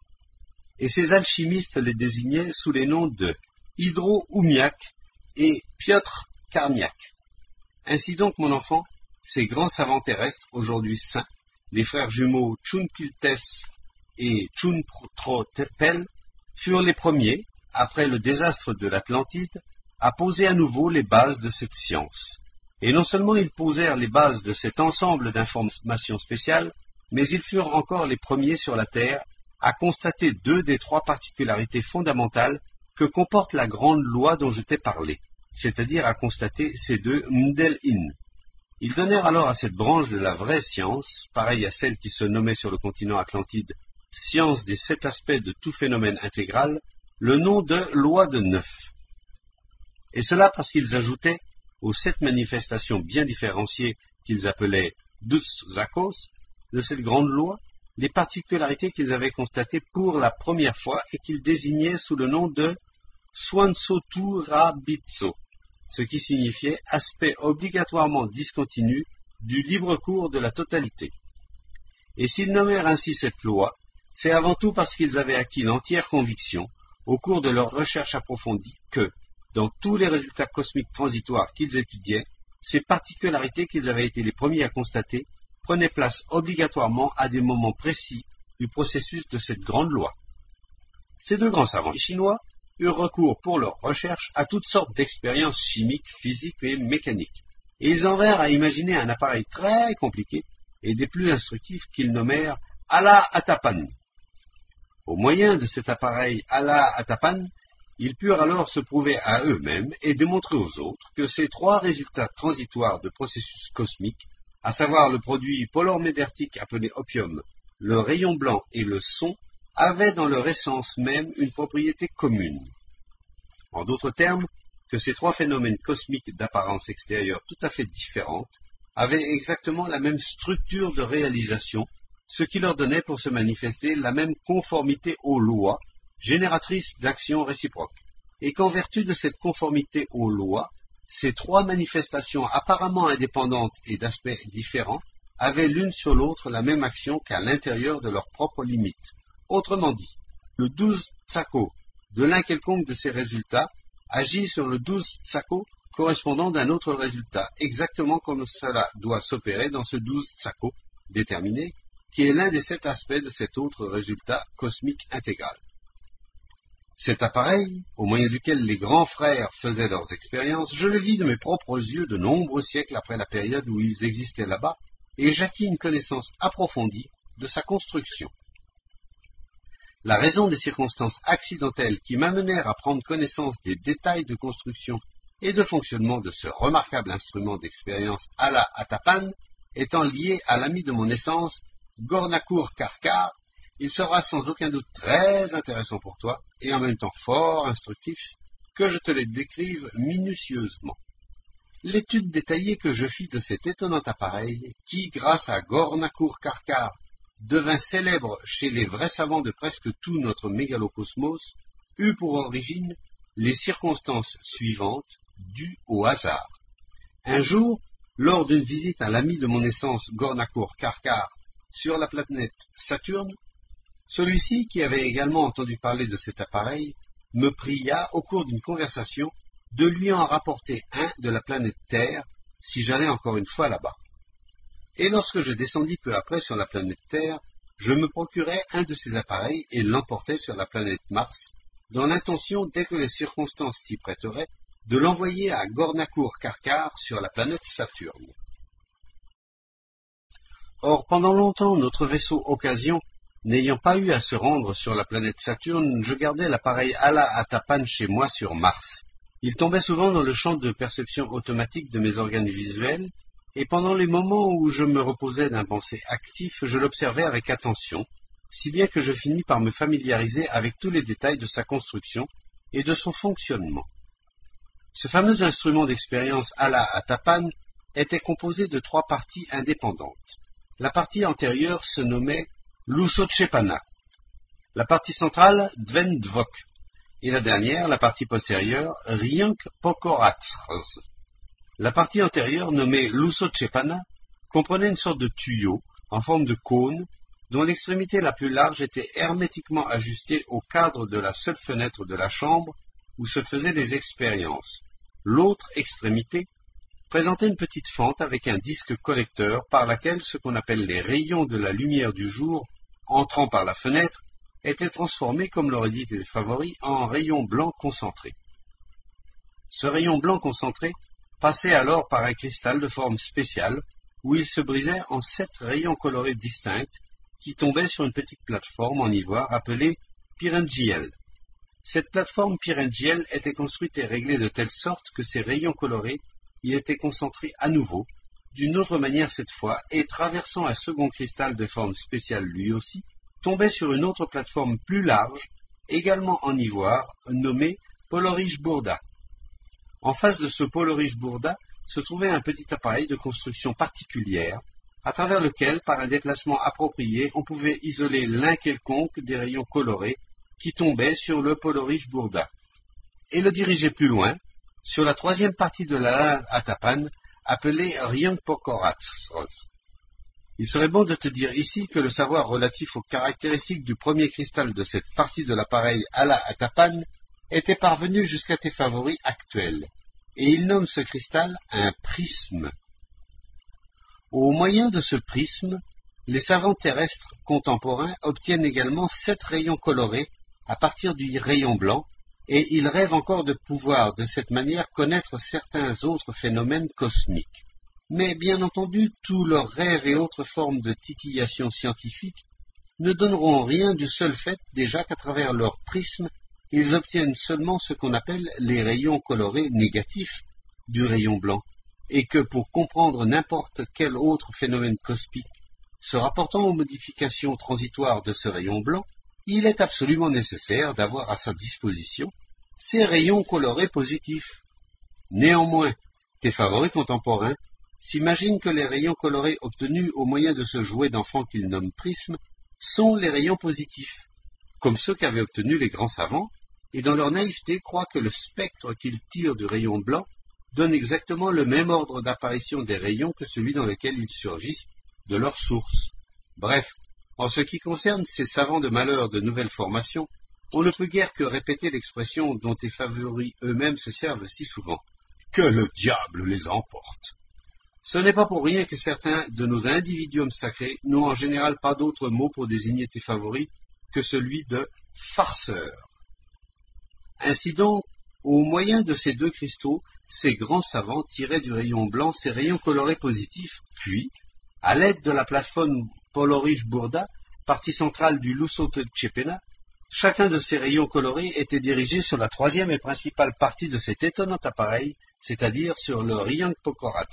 Et ces alchimistes les désignaient sous les noms de Hydro-Oumiak et Piotr Karmiak. Ainsi donc, mon enfant, ces grands savants terrestres, aujourd'hui saints, les frères jumeaux Tchunkiltes et Tchuntrotepel, furent les premiers, après le désastre de l'Atlantide, à poser à nouveau les bases de cette science. Et non seulement ils posèrent les bases de cet ensemble d'informations spéciales, mais ils furent encore les premiers sur la Terre à constater deux des trois particularités fondamentales que comporte la grande loi dont je t'ai parlé, c'est-à-dire à constater ces deux Mdel-In. Ils donnèrent alors à cette branche de la vraie science, pareille à celle qui se nommait sur le continent Atlantide science des sept aspects de tout phénomène intégral, le nom de loi de neuf. Et cela parce qu'ils ajoutaient aux sept manifestations bien différenciées qu'ils appelaient douze zakos de cette grande loi, les particularités qu'ils avaient constatées pour la première fois et qu'ils désignaient sous le nom de Swansoturabitso, ce qui signifiait aspect obligatoirement discontinu du libre cours de la totalité. Et s'ils nommèrent ainsi cette loi, c'est avant tout parce qu'ils avaient acquis l'entière conviction, au cours de leurs recherches approfondies, que, dans tous les résultats cosmiques transitoires qu'ils étudiaient, ces particularités qu'ils avaient été les premiers à constater prenaient place obligatoirement à des moments précis du processus de cette grande loi. Ces deux grands savants chinois eurent recours pour leurs recherches à toutes sortes d'expériences chimiques, physiques et mécaniques, et ils en vinrent à imaginer un appareil très compliqué et des plus instructifs qu'ils nommèrent Ala-Atapan. Au moyen de cet appareil Ala-Atapan, ils purent alors se prouver à eux-mêmes et démontrer aux autres que ces trois résultats transitoires de processus cosmiques, à savoir le produit polormédertique appelé opium, le rayon blanc et le son, avaient dans leur essence même une propriété commune. En d'autres termes, que ces trois phénomènes cosmiques d'apparence extérieure tout à fait différente avaient exactement la même structure de réalisation, ce qui leur donnait pour se manifester la même conformité aux lois, génératrices d'actions réciproques, et qu'en vertu de cette conformité aux lois, ces trois manifestations apparemment indépendantes et d'aspects différents avaient l'une sur l'autre la même action qu'à l'intérieur de leurs propres limites. Autrement dit, le douze tsako de l'un quelconque de ces résultats agit sur le douze tsako correspondant d'un autre résultat, exactement comme cela doit s'opérer dans ce douze Tsako déterminé, qui est l'un des sept aspects de cet autre résultat cosmique intégral. Cet appareil, au moyen duquel les grands frères faisaient leurs expériences, je le vis de mes propres yeux de nombreux siècles après la période où ils existaient là-bas, et j'acquis une connaissance approfondie de sa construction. La raison des circonstances accidentelles qui m'amenèrent à prendre connaissance des détails de construction et de fonctionnement de ce remarquable instrument d'expérience Ala Atapan étant liée à l'ami de mon naissance, Gornakur Karkar, il sera sans aucun doute très intéressant pour toi, et en même temps fort instructif, que je te les décrive minutieusement. L'étude détaillée que je fis de cet étonnant appareil, qui, grâce à Gornakur Karkar, devint célèbre chez les vrais savants de presque tout notre mégalocosmos, eut pour origine les circonstances suivantes dues au hasard. Un jour, lors d'une visite à l'ami de mon naissance Gornakur Karkar sur la planète Saturne, celui-ci, qui avait également entendu parler de cet appareil, me pria, au cours d'une conversation, de lui en rapporter un de la planète Terre, si j'allais encore une fois là-bas. Et lorsque je descendis peu après sur la planète Terre, je me procurai un de ces appareils et l'emportai sur la planète Mars, dans l'intention, dès que les circonstances s'y prêteraient, de l'envoyer à Gornakur Karkar sur la planète Saturne. Or, pendant longtemps, notre vaisseau Occasion, n'ayant pas eu à se rendre sur la planète Saturne, je gardais l'appareil Ala Atapan chez moi sur Mars. Il tombait souvent dans le champ de perception automatique de mes organes visuels, et pendant les moments où je me reposais d'un penser actif, je l'observais avec attention, si bien que je finis par me familiariser avec tous les détails de sa construction et de son fonctionnement. Ce fameux instrument d'expérience Ala Atapan était composé de trois parties indépendantes. La partie antérieure se nommait Lusotchepana, la partie centrale Dven Dvok, et la dernière, la partie postérieure, Riank Pokoratz. La partie antérieure, nommée Lusotchepana, comprenait une sorte de tuyau en forme de cône, dont l'extrémité la plus large était hermétiquement ajustée au cadre de la seule fenêtre de la chambre où se faisaient les expériences. L'autre extrémité présentait une petite fente avec un disque collecteur par laquelle ce qu'on appelle les rayons de la lumière du jour, entrant par la fenêtre, étaient transformés, comme l'auraient dit les favoris, en rayons blancs concentrés. Ce rayon blanc concentré passait alors par un cristal de forme spéciale, où il se brisait en sept rayons colorés distincts, qui tombaient sur une petite plateforme en ivoire appelée Pyrengiel. Cette plateforme Pyrengiel était construite et réglée de telle sorte que ces rayons colorés y étaient concentrés à nouveau, d'une autre manière cette fois, et traversant un second cristal de forme spéciale lui aussi, tombait sur une autre plateforme plus large, également en ivoire, nommée Polorich Bourda. En face de ce Polorich Bourda se trouvait un petit appareil de construction particulière, à travers lequel, par un déplacement approprié, on pouvait isoler l'un quelconque des rayons colorés qui tombaient sur le Polorich Bourda, et le diriger plus loin, sur la troisième partie de la Atapan, appelée Rianpokoratz. Il serait bon de te dire ici que le savoir relatif aux caractéristiques du premier cristal de cette partie de l'appareil Ala Atapan était parvenu jusqu'à tes favoris actuels, et ils nomment ce cristal un prisme. Au moyen de ce prisme, les savants terrestres contemporains obtiennent également sept rayons colorés à partir du rayon blanc, et ils rêvent encore de pouvoir de cette manière connaître certains autres phénomènes cosmiques. Mais bien entendu, tous leurs rêves et autres formes de titillation scientifique ne donneront rien du seul fait déjà qu'à travers leur prisme, ils obtiennent seulement ce qu'on appelle les rayons colorés négatifs du rayon blanc, et que pour comprendre n'importe quel autre phénomène cosmique se rapportant aux modifications transitoires de ce rayon blanc, il est absolument nécessaire d'avoir à sa disposition ces rayons colorés positifs. Néanmoins, tes favoris contemporains s'imaginent que les rayons colorés obtenus au moyen de ce jouet d'enfant qu'ils nomment prisme sont les rayons positifs, comme ceux qu'avaient obtenus les grands savants, et dans leur naïveté croient que le spectre qu'ils tirent du rayon blanc donne exactement le même ordre d'apparition des rayons que celui dans lequel ils surgissent de leur source. Bref, en ce qui concerne ces savants de malheur de nouvelle formation, on ne peut guère que répéter l'expression dont tes favoris eux-mêmes se servent si souvent. Que le diable les emporte. Ce n'est pas pour rien que certains de nos individuums sacrés n'ont en général pas d'autre mot pour désigner tes favoris que celui de farceur. Ainsi donc, au moyen de ces deux cristaux, ces grands savants tiraient du rayon blanc ces rayons colorés positifs, puis, à l'aide de la plateforme Polorich-Bourda, partie centrale du Lusso-Tchepena, chacun de ces rayons colorés était dirigé sur la troisième et principale partie de cet étonnant appareil, c'est-à-dire sur le Riangpokorats.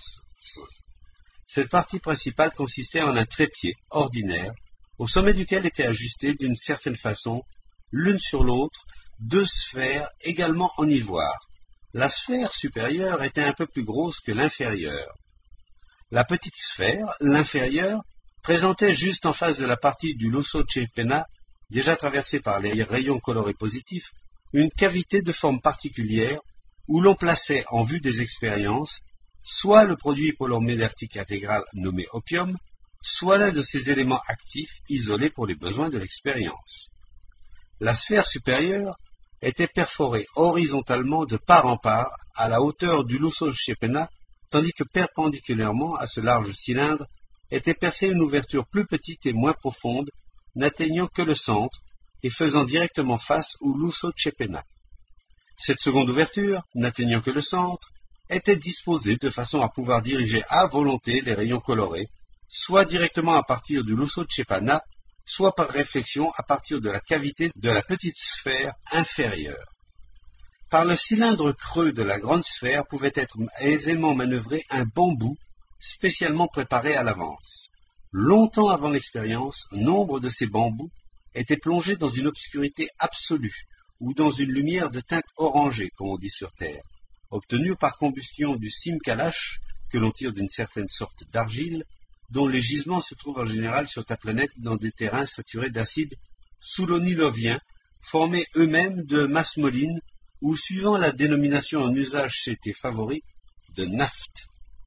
Cette partie principale consistait en un trépied ordinaire, au sommet duquel étaient ajustées d'une certaine façon, l'une sur l'autre, deux sphères également en ivoire. La sphère supérieure était un peu plus grosse que l'inférieure. La petite sphère, l'inférieure, présentait juste en face de la partie du Lusso-Tchepena, déjà traversée par les rayons colorés positifs, une cavité de forme particulière où l'on plaçait en vue des expériences soit le produit polymédertique intégral nommé opium, soit l'un de ces éléments actifs isolés pour les besoins de l'expérience. La sphère supérieure était perforée horizontalement de part en part à la hauteur du Lusso-Tchepena, tandis que perpendiculairement à ce large cylindre était percée une ouverture plus petite et moins profonde, n'atteignant que le centre et faisant directement face au Lusso-Tchepena. Cette seconde ouverture, n'atteignant que le centre, était disposée de façon à pouvoir diriger à volonté les rayons colorés, soit directement à partir du Lusso-Tchepena, soit par réflexion à partir de la cavité de la petite sphère inférieure. Par le cylindre creux de la grande sphère pouvait être aisément manœuvré un bambou spécialement préparé à l'avance. Longtemps avant l'expérience, nombre de ces bambous étaient plongés dans une obscurité absolue, ou dans une lumière de teinte orangée, comme on dit sur Terre, obtenue par combustion du simkalash, que l'on tire d'une certaine sorte d'argile, dont les gisements se trouvent en général sur ta planète dans des terrains saturés d'acide soulonilovien, formés eux-mêmes de masse moline, ou suivant la dénomination en usage chez tes favoris, de naphte.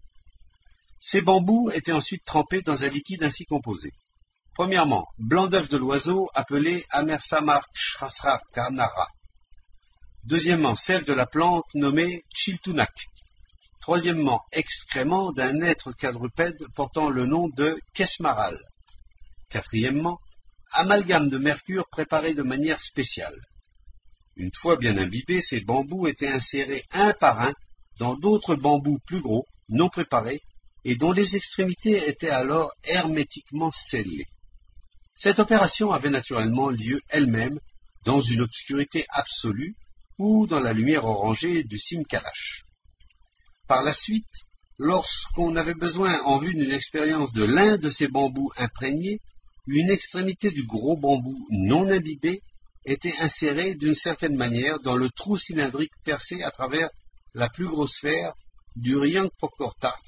Ces bambous étaient ensuite trempés dans un liquide ainsi composé. Premièrement, blanc d'œuf de l'oiseau appelé Amersamarkshasrakanara. Deuxièmement, sève de la plante nommée Chiltunak. Troisièmement, excrément d'un être quadrupède portant le nom de Kesmaral. Quatrièmement, amalgame de mercure préparé de manière spéciale. Une fois bien imbibés, ces bambous étaient insérés un par un dans d'autres bambous plus gros, non préparés, et dont les extrémités étaient alors hermétiquement scellées. Cette opération avait naturellement lieu elle-même dans une obscurité absolue ou dans la lumière orangée du simkalash. Par la suite, lorsqu'on avait besoin en vue d'une expérience de l'un de ces bambous imprégnés, une extrémité du gros bambou non imbibé était insérée d'une certaine manière dans le trou cylindrique percé à travers la plus grosse sphère du Riangpokortats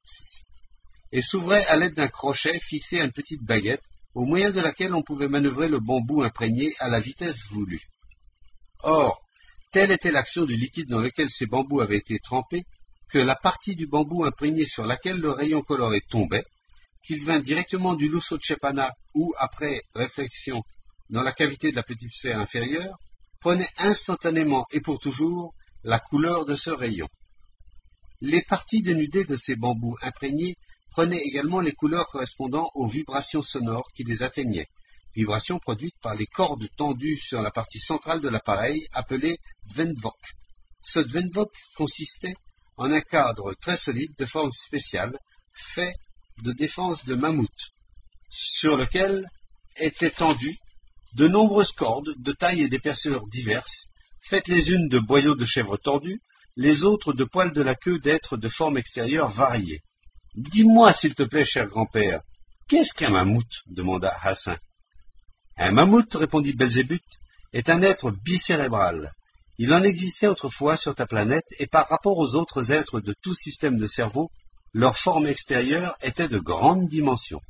et s'ouvrait à l'aide d'un crochet fixé à une petite baguette, au moyen de laquelle on pouvait manœuvrer le bambou imprégné à la vitesse voulue. Or, telle était l'action du liquide dans lequel ces bambous avaient été trempés, que la partie du bambou imprégné sur laquelle le rayon coloré tombait, qu'il vint directement du Lusso-Tchepena ou, après réflexion, dans la cavité de la petite sphère inférieure, prenait instantanément et pour toujours la couleur de ce rayon. Les parties dénudées de ces bambous imprégnés prenaient également les couleurs correspondant aux vibrations sonores qui les atteignaient, vibrations produites par les cordes tendues sur la partie centrale de l'appareil appelée Dvenvok. Ce Dvenvok consistait en un cadre très solide de forme spéciale, fait de défense de mammouth, sur lequel étaient tendues de nombreuses cordes de taille et d'épaisseur diverses, faites les unes de boyaux de chèvre tordus, les autres de poils de la queue d'êtres de forme extérieure variée. « Dis-moi, s'il te plaît, cher grand-père, qu'est-ce qu'un mammouth » demanda Hassan. « Un mammouth, répondit Belzébuth, est un être bicérébral. Il en existait autrefois sur ta planète, et par rapport aux autres êtres de tout système de cerveau, leur forme extérieure était de grande dimension.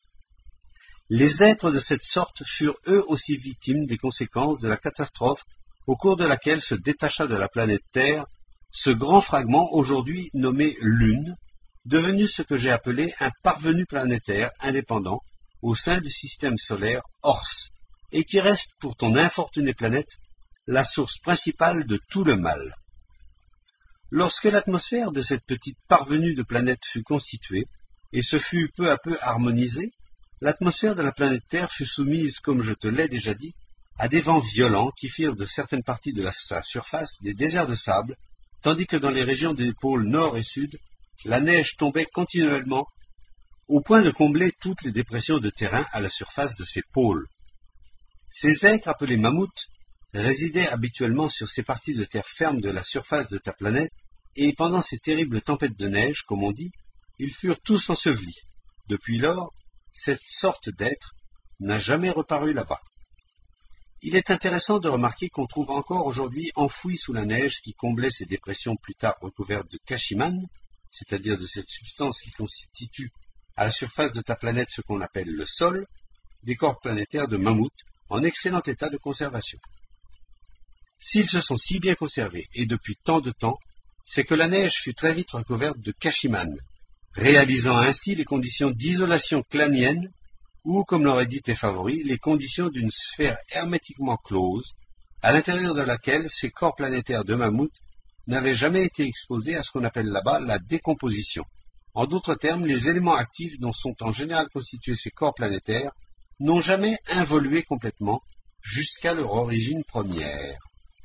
Les êtres de cette sorte furent eux aussi victimes des conséquences de la catastrophe au cours de laquelle se détacha de la planète Terre ce grand fragment aujourd'hui nommé Lune, devenu ce que j'ai appelé un parvenu planétaire indépendant au sein du système solaire Ors, et qui reste pour ton infortunée planète la source principale de tout le mal. Lorsque l'atmosphère de cette petite parvenue de planète fut constituée, et se fut peu à peu harmonisée, l'atmosphère de la planète Terre fut soumise, comme je te l'ai déjà dit, à des vents violents qui firent de certaines parties de la, sa surface des déserts de sable, tandis que dans les régions des pôles nord et sud, la neige tombait continuellement, au point de combler toutes les dépressions de terrain à la surface de ces pôles. Ces êtres, appelés mammouths, résidaient habituellement sur ces parties de terre ferme de la surface de ta planète, et pendant ces terribles tempêtes de neige, comme on dit, ils furent tous ensevelis. Depuis lors, cette sorte d'être n'a jamais reparu là-bas. Il est intéressant de remarquer qu'on trouve encore aujourd'hui enfouis sous la neige qui comblait ces dépressions plus tard recouvertes de kashiman, c'est-à-dire de cette substance qui constitue à la surface de ta planète ce qu'on appelle le sol, des corps planétaires de mammouth en excellent état de conservation. S'ils se sont si bien conservés et depuis tant de temps, c'est que la neige fut très vite recouverte de kashiman, réalisant ainsi les conditions d'isolation clanienne ou, comme l'auraient dit tes favoris, les conditions d'une sphère hermétiquement close, à l'intérieur de laquelle ces corps planétaires de mammouth n'avaient jamais été exposés à ce qu'on appelle là-bas la décomposition. En d'autres termes, les éléments actifs dont sont en général constitués ces corps planétaires n'ont jamais involué complètement jusqu'à leur origine première.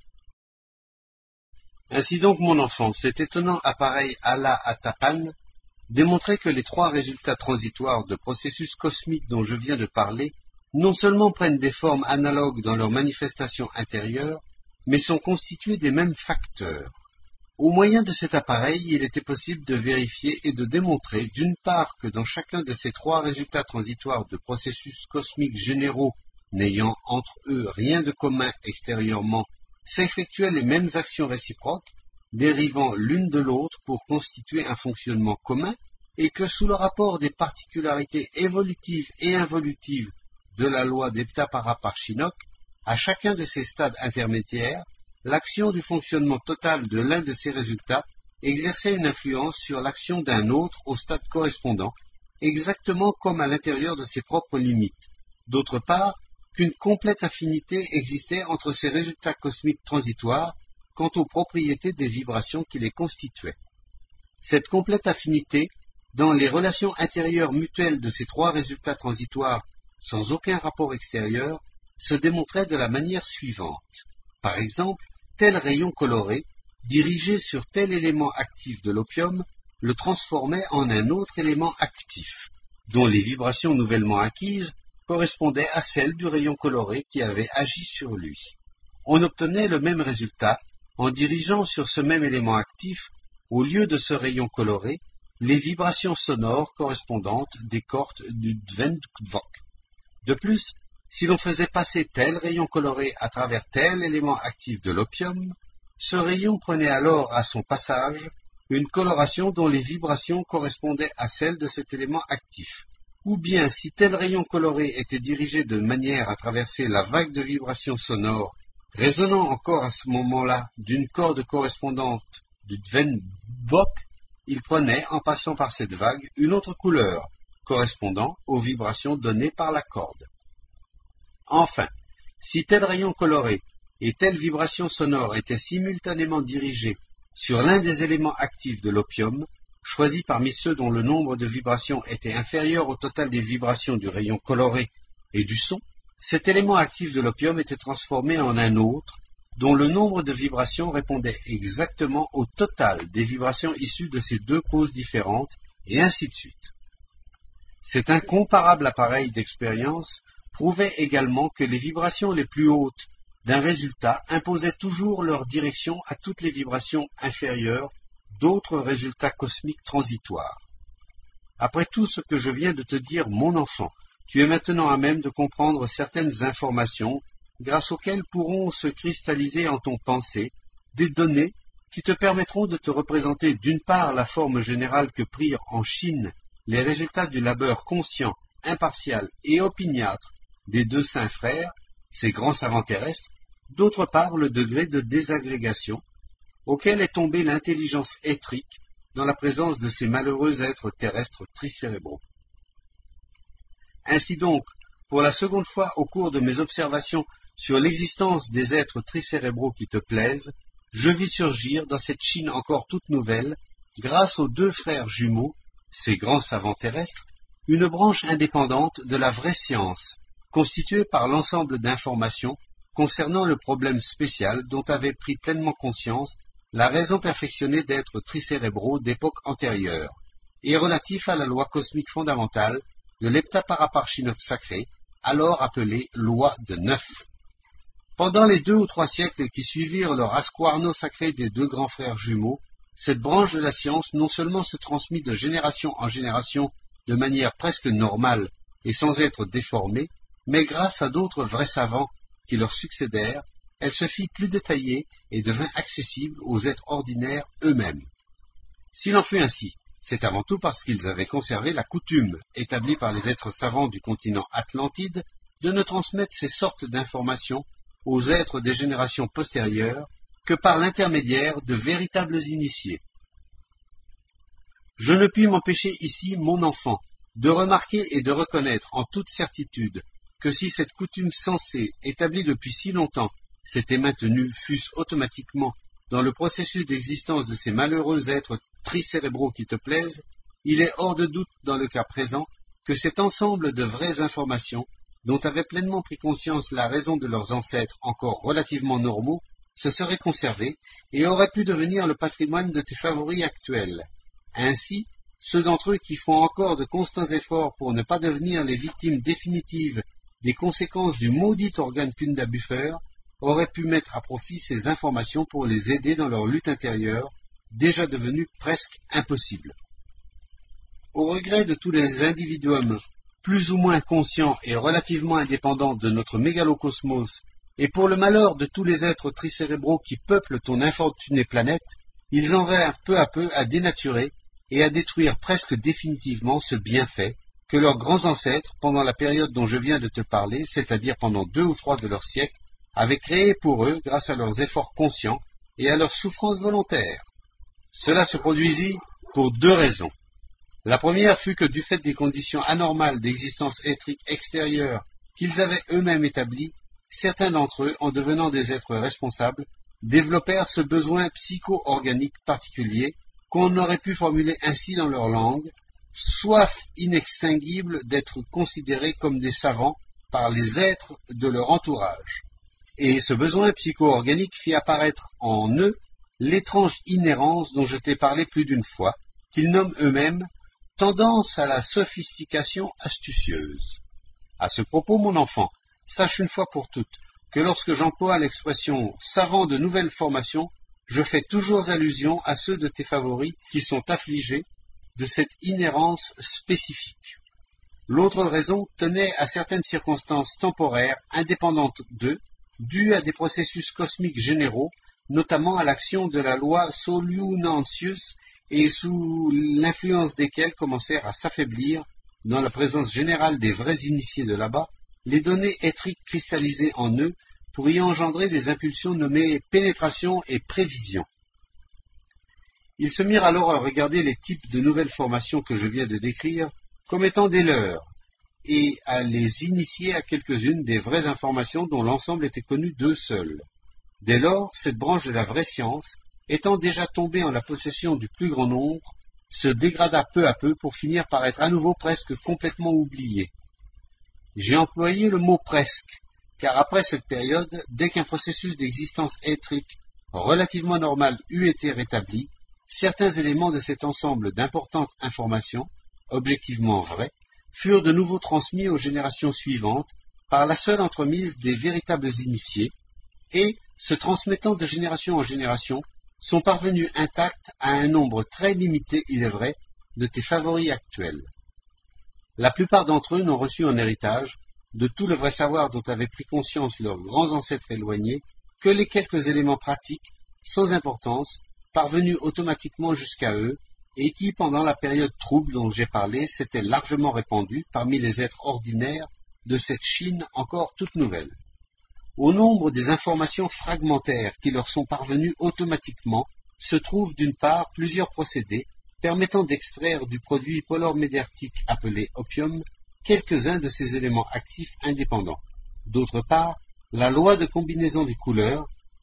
Ainsi donc, mon enfant, cet étonnant appareil Ala-Atapan démontrait que les trois résultats transitoires de processus cosmiques dont je viens de parler non seulement prennent des formes analogues dans leur manifestation intérieure, mais sont constitués des mêmes facteurs. Au moyen de cet appareil, il était possible de vérifier et de démontrer, d'une part, que dans chacun de ces trois résultats transitoires de processus cosmiques généraux n'ayant entre eux rien de commun extérieurement, s'effectuaient les mêmes actions réciproques, dérivant l'une de l'autre pour constituer un fonctionnement commun, et que sous le rapport des particularités évolutives et involutives de la loi d'Epta-Para-Parchinok, à chacun de ces stades intermédiaires, l'action du fonctionnement total de l'un de ces résultats exerçait une influence sur l'action d'un autre au stade correspondant, exactement comme à l'intérieur de ses propres limites. D'autre part, qu'une complète affinité existait entre ces résultats cosmiques transitoires quant aux propriétés des vibrations qui les constituaient. Cette complète affinité, dans les relations intérieures mutuelles de ces trois résultats transitoires sans aucun rapport extérieur, se démontrait de la manière suivante. Par exemple, tel rayon coloré, dirigé sur tel élément actif de l'opium, le transformait en un autre élément actif, dont les vibrations nouvellement acquises correspondaient à celles du rayon coloré qui avait agi sur lui. On obtenait le même résultat en dirigeant sur ce même élément actif, au lieu de ce rayon coloré, les vibrations sonores correspondantes des cordes du Dvendvok. De plus, si l'on faisait passer tel rayon coloré à travers tel élément actif de l'opium, ce rayon prenait alors à son passage une coloration dont les vibrations correspondaient à celles de cet élément actif. Ou bien, si tel rayon coloré était dirigé de manière à traverser la vague de vibrations sonores, résonnant encore à ce moment-là d'une corde correspondante du Dvendvok, il prenait, en passant par cette vague, une autre couleur, correspondant aux vibrations données par la corde. Enfin, si tel rayon coloré et telle vibration sonore étaient simultanément dirigés sur l'un des éléments actifs de l'opium, choisi parmi ceux dont le nombre de vibrations était inférieur au total des vibrations du rayon coloré et du son, cet élément actif de l'opium était transformé en un autre, dont le nombre de vibrations répondait exactement au total des vibrations issues de ces deux causes différentes, et ainsi de suite. Cet incomparable appareil d'expérience prouvait également que les vibrations les plus hautes d'un résultat imposaient toujours leur direction à toutes les vibrations inférieures d'autres résultats cosmiques transitoires. Après tout ce que je viens de te dire, mon enfant, tu es maintenant à même de comprendre certaines informations grâce auxquelles pourront se cristalliser en ton pensée des données qui te permettront de te représenter d'une part la forme générale que prirent en Chine les résultats du labeur conscient, impartial et opiniâtre des deux saints frères, ces grands savants terrestres, d'autre part le degré de désagrégation auquel est tombée l'intelligence éthrique dans la présence de ces malheureux êtres terrestres tricérébraux. Ainsi donc, pour la seconde fois au cours de mes observations sur l'existence des êtres tricérébraux qui te plaisent, je vis surgir dans cette Chine encore toute nouvelle, grâce aux deux frères jumeaux, ces grands savants terrestres, une branche indépendante de la vraie science, constituée par l'ensemble d'informations concernant le problème spécial dont avait pris pleinement conscience la raison perfectionnée d'êtres tricérébraux d'époques antérieures, et relatif à la loi cosmique fondamentale de l'heptaparaparchinote sacré, alors appelée loi de neuf. Pendant les deux ou trois siècles qui suivirent le rasquarno sacré des deux grands frères jumeaux, cette branche de la science non seulement se transmit de génération en génération de manière presque normale et sans être déformée, mais grâce à d'autres vrais savants qui leur succédèrent, elle se fit plus détaillée et devint accessible aux êtres ordinaires eux-mêmes. S'il en fut ainsi, c'est avant tout parce qu'ils avaient conservé la coutume, établie par les êtres savants du continent Atlantide, de ne transmettre ces sortes d'informations aux êtres des générations postérieures que par l'intermédiaire de véritables initiés. Je ne puis m'empêcher ici, mon enfant, de remarquer et de reconnaître en toute certitude que si cette coutume sensée, établie depuis si longtemps, s'était maintenue, fût-ce automatiquement, dans le processus d'existence de ces malheureux êtres tricérébraux qui te plaisent, il est hors de doute dans le cas présent que cet ensemble de vraies informations, dont avait pleinement pris conscience la raison de leurs ancêtres encore relativement normaux, se serait conservé et aurait pu devenir le patrimoine de tes favoris actuels. Ainsi, ceux d'entre eux qui font encore de constants efforts pour ne pas devenir les victimes définitives des conséquences du maudit organe Kunda Buffer auraient pu mettre à profit ces informations pour les aider dans leur lutte intérieure, déjà devenue presque impossible. Au regret de tous les individuums plus ou moins conscients et relativement indépendants de notre mégalocosmos, et pour le malheur de tous les êtres tricérébraux qui peuplent ton infortunée planète, ils en vinrent peu à peu à dénaturer et à détruire presque définitivement ce bienfait que leurs grands ancêtres, pendant la période dont je viens de te parler, c'est-à-dire pendant deux ou trois de leurs siècles, avaient créé pour eux grâce à leurs efforts conscients et à leurs souffrances volontaires. Cela se produisit pour deux raisons. La première fut que du fait des conditions anormales d'existence éthrique extérieure qu'ils avaient eux-mêmes établies, certains d'entre eux, en devenant des êtres responsables, développèrent ce besoin psycho-organique particulier qu'on aurait pu formuler ainsi dans leur langue, soif inextinguible d'être considérés comme des savants par les êtres de leur entourage. Et ce besoin psycho-organique fit apparaître en eux l'étrange inhérence dont je t'ai parlé plus d'une fois, qu'ils nomment eux-mêmes tendance à la sophistication astucieuse. À ce propos, mon enfant, sache une fois pour toutes que lorsque j'emploie l'expression « savant de nouvelle formation », je fais toujours allusion à ceux de tes favoris qui sont affligés de cette inhérence spécifique. L'autre raison tenait à certaines circonstances temporaires indépendantes d'eux, dues à des processus cosmiques généraux, notamment à l'action de la loi Solunantius et sous l'influence desquelles commencèrent à s'affaiblir, dans la présence générale des vrais initiés de là-bas, les données éthriques cristallisées en eux pour y engendrer des impulsions nommées pénétration et prévision. Ils se mirent alors à regarder les types de nouvelles formations que je viens de décrire comme étant des leurs, et à les initier à quelques-unes des vraies informations dont l'ensemble était connu d'eux seuls. Dès lors, cette branche de la vraie science, étant déjà tombée en la possession du plus grand nombre, se dégrada peu à peu pour finir par être à nouveau presque complètement oubliée. J'ai employé le mot « presque », car après cette période, dès qu'un processus d'existence éthrique relativement normal eut été rétabli, certains éléments de cet ensemble d'importantes informations, objectivement vraies, furent de nouveau transmis aux générations suivantes par la seule entremise des véritables initiés, et, se transmettant de génération en génération, sont parvenus intacts à un nombre très limité, il est vrai, de tes favoris actuels. La plupart d'entre eux n'ont reçu en héritage, de tout le vrai savoir dont avaient pris conscience leurs grands ancêtres éloignés, que les quelques éléments pratiques, sans importance, parvenus automatiquement jusqu'à eux, et qui, pendant la période trouble dont j'ai parlé, s'étaient largement répandus parmi les êtres ordinaires de cette Chine encore toute nouvelle. Au nombre des informations fragmentaires qui leur sont parvenues automatiquement se trouvent d'une part plusieurs procédés permettant d'extraire du produit polormédertique appelé opium quelques-uns de ces éléments actifs indépendants. D'autre part, la loi de combinaison des couleurs,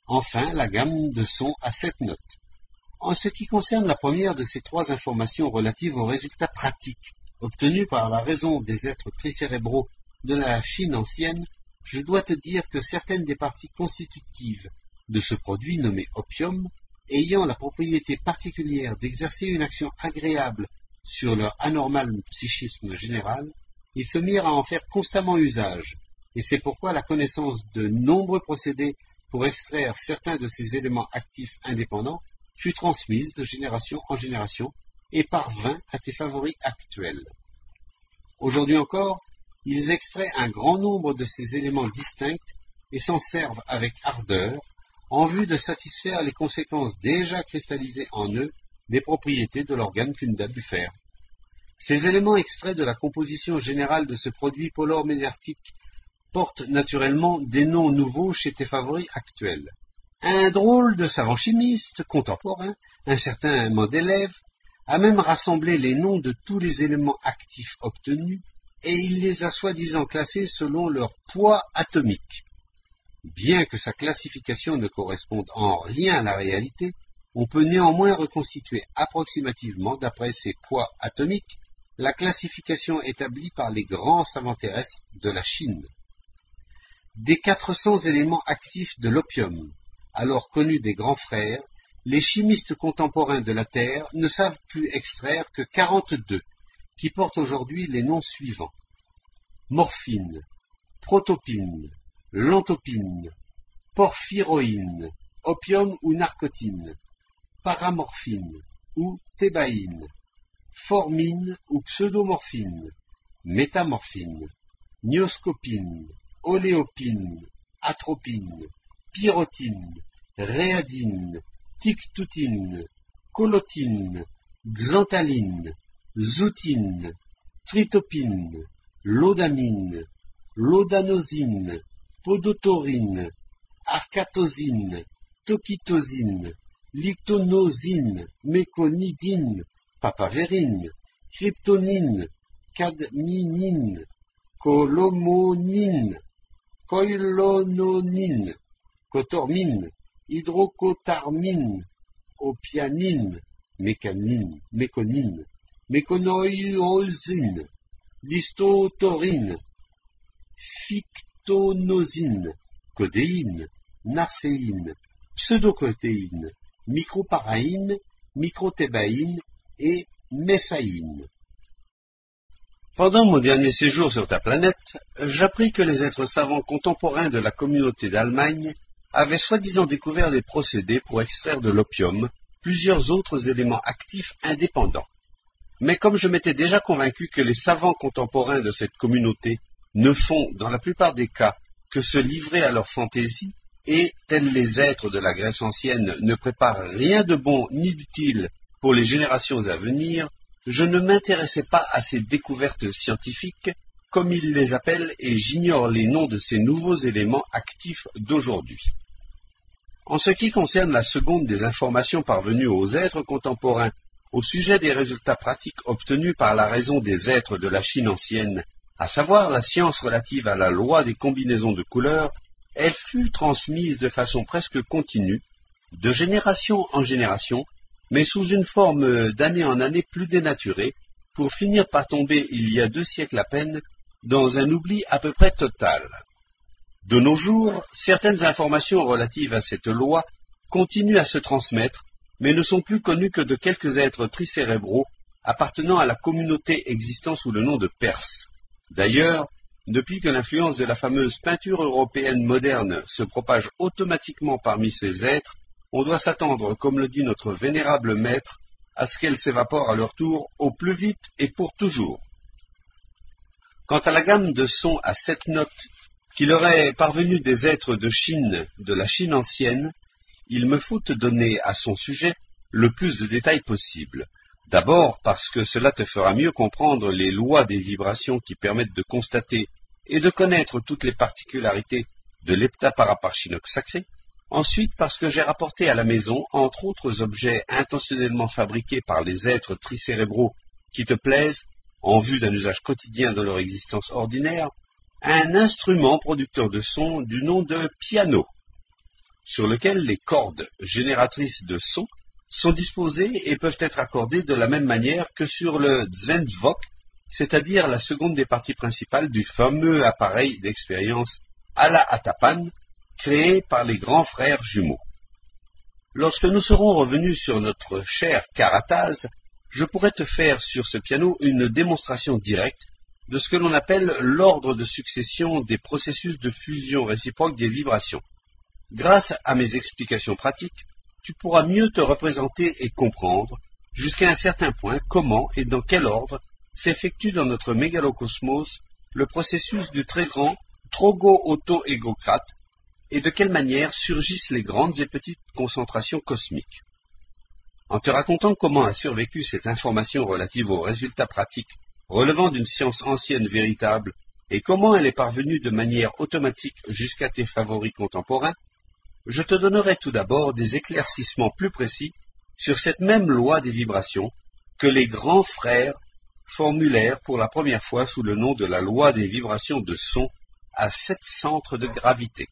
Enfin, la gamme de sons à sept notes. En ce qui concerne la première de ces trois informations relatives aux résultats pratiques obtenus par la raison des êtres tricérébraux de la Chine ancienne, je dois te dire que certaines des parties constitutives de ce produit nommé opium, ayant la propriété particulière d'exercer une action agréable sur leur anormal psychisme général, ils se mirent à en faire constamment usage, et c'est pourquoi la connaissance de nombreux procédés pour extraire certains de ces éléments actifs indépendants fut transmise de génération en génération et parvint à tes favoris actuels. Aujourd'hui encore, ils extraient un grand nombre de ces éléments distincts et s'en servent avec ardeur en vue de satisfaire les conséquences déjà cristallisées en eux des propriétés de l'organe cunidabulaire. Ces éléments extraits de la composition générale de ce produit polymértique portent naturellement des noms nouveaux chez tes favoris actuels. Un drôle de savant chimiste contemporain, un certain Mendeleev, a même rassemblé les noms de tous les éléments actifs obtenus et il les a soi-disant classés selon leur poids atomique. Bien que sa classification ne corresponde en rien à la réalité, on peut néanmoins reconstituer approximativement, d'après ces poids atomiques, la classification établie par les grands savants terrestres de la Chine. Des quatre cents éléments actifs de l'opium, alors connus des grands frères, les chimistes contemporains de la Terre ne savent plus extraire que quarante-deux, qui portent aujourd'hui les noms suivants: morphine, protopine, lantopine, porphyroïne, opium ou narcotine, paramorphine ou thébaïne, formine ou pseudomorphine, métamorphine, nioscopine, oléopine, atropine, pyrotine, réadine, tictoutine, colotine, xanthaline, zoutine, tritopine, lodamine, lodanosine, podotaurine, arcatosine, toquitosine, lictonosine, méconidine, papavérine, kryptonine, cadminine, colomonine, koilononine, cotormine, hydrocotarmine, opianine, mécanine, méconine, méconoïosine, listotaurine, fictonosine, codéine, narcéine, pseudocodéine, microparaïne, microthébaïne et messaïne. Pendant mon dernier séjour sur ta planète, j'appris que les êtres savants contemporains de la communauté d'Allemagne avaient soi-disant découvert des procédés pour extraire de l'opium plusieurs autres éléments actifs indépendants. Mais comme je m'étais déjà convaincu que les savants contemporains de cette communauté ne font, dans la plupart des cas, que se livrer à leur fantaisie, et, tels les êtres de la Grèce ancienne, ne préparent rien de bon ni d'utile pour les générations à venir, je ne m'intéressais pas à ces découvertes scientifiques, comme ils les appellent, et j'ignore les noms de ces nouveaux éléments actifs d'aujourd'hui. En ce qui concerne la seconde des informations parvenues aux êtres contemporains au sujet des résultats pratiques obtenus par la raison des êtres de la Chine ancienne, à savoir la science relative à la loi des combinaisons de couleurs, elle fut transmise de façon presque continue, de génération en génération, mais sous une forme d'année en année plus dénaturée, pour finir par tomber il y a deux siècles à peine dans un oubli à peu près total. De nos jours, certaines informations relatives à cette loi continuent à se transmettre, mais ne sont plus connues que de quelques êtres tricérébraux appartenant à la communauté existant sous le nom de Perses. D'ailleurs, depuis que l'influence de la fameuse peinture européenne moderne se propage automatiquement parmi ces êtres, on doit s'attendre, comme le dit notre vénérable maître, à ce qu'elles s'évaporent à leur tour au plus vite et pour toujours. Quant à la gamme de sons à sept notes qui leur est parvenue des êtres de Chine, de la Chine ancienne, il me faut te donner à son sujet le plus de détails possible. D'abord parce que cela te fera mieux comprendre les lois des vibrations qui permettent de constater et de connaître toutes les particularités de l'heptaparaparchinoque sacré. Ensuite parce que j'ai rapporté à la maison, entre autres objets intentionnellement fabriqués par les êtres tricérébraux qui te plaisent, en vue d'un usage quotidien de leur existence ordinaire, un instrument producteur de son du nom de piano. sur lequel les cordes génératrices de son sont disposées et peuvent être accordées de la même manière que sur le Zwentvok, c'est-à-dire la seconde des parties principales du fameux appareil d'expérience Ala Atapan, créé par les grands frères jumeaux. Lorsque nous serons revenus sur notre cher Karataz, je pourrais te faire sur ce piano une démonstration directe de ce que l'on appelle l'ordre de succession des processus de fusion réciproque des vibrations. Grâce à mes explications pratiques, tu pourras mieux te représenter et comprendre, jusqu'à un certain point, comment et dans quel ordre s'effectue dans notre mégalocosmos le processus du très grand Trogo-Auto-Égocrate, et de quelle manière surgissent les grandes et petites concentrations cosmiques. En te racontant comment a survécu cette information relative aux résultats pratiques relevant d'une science ancienne véritable et comment elle est parvenue de manière automatique jusqu'à tes favoris contemporains, je te donnerai tout d'abord des éclaircissements plus précis sur cette même loi des vibrations que les grands frères formulèrent pour la première fois sous le nom de la loi des vibrations de son à sept centres de gravité.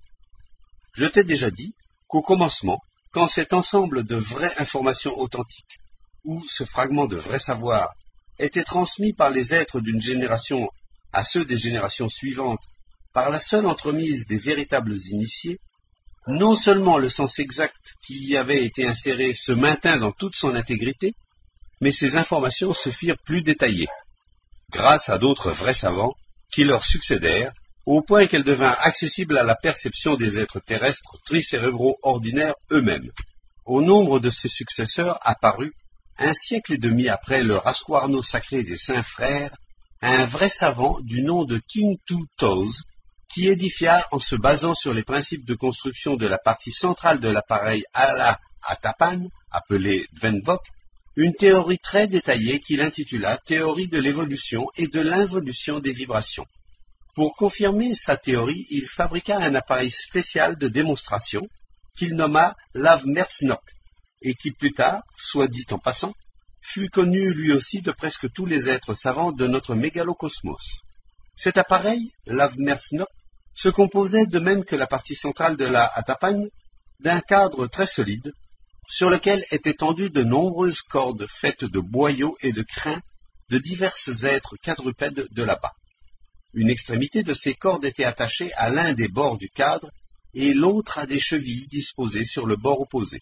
Je t'ai déjà dit qu'au commencement, quand cet ensemble de vraies informations authentiques, ou ce fragment de vrai savoir, était transmis par les êtres d'une génération à ceux des générations suivantes, par la seule entremise des véritables initiés, non seulement le sens exact qui y avait été inséré se maintint dans toute son intégrité, mais ces informations se firent plus détaillées, grâce à d'autres vrais savants qui leur succédèrent, au point qu'elles devinrent accessibles à la perception des êtres terrestres tricérébraux ordinaires eux-mêmes. Au nombre de ces successeurs apparut, un siècle et demi après le rascoarno sacré des saints frères, un vrai savant du nom de King Tu Toz, qui édifia, en se basant sur les principes de construction de la partie centrale de l'appareil Ala Atapan, appelé Dvenvok, une théorie très détaillée qu'il intitula « Théorie de l'évolution et de l'involution des vibrations ». Pour confirmer sa théorie, il fabriqua un appareil spécial de démonstration qu'il nomma l'Avmersnok, et qui plus tard, soit dit en passant, fut connu lui aussi de presque tous les êtres savants de notre mégalocosmos. Cet appareil, l'Avmersnok, se composait, de même que la partie centrale de la Atapan, d'un cadre très solide, sur lequel étaient tendues de nombreuses cordes faites de boyaux et de crins de divers êtres quadrupèdes de là-bas. Une extrémité de ces cordes était attachée à l'un des bords du cadre et l'autre à des chevilles disposées sur le bord opposé.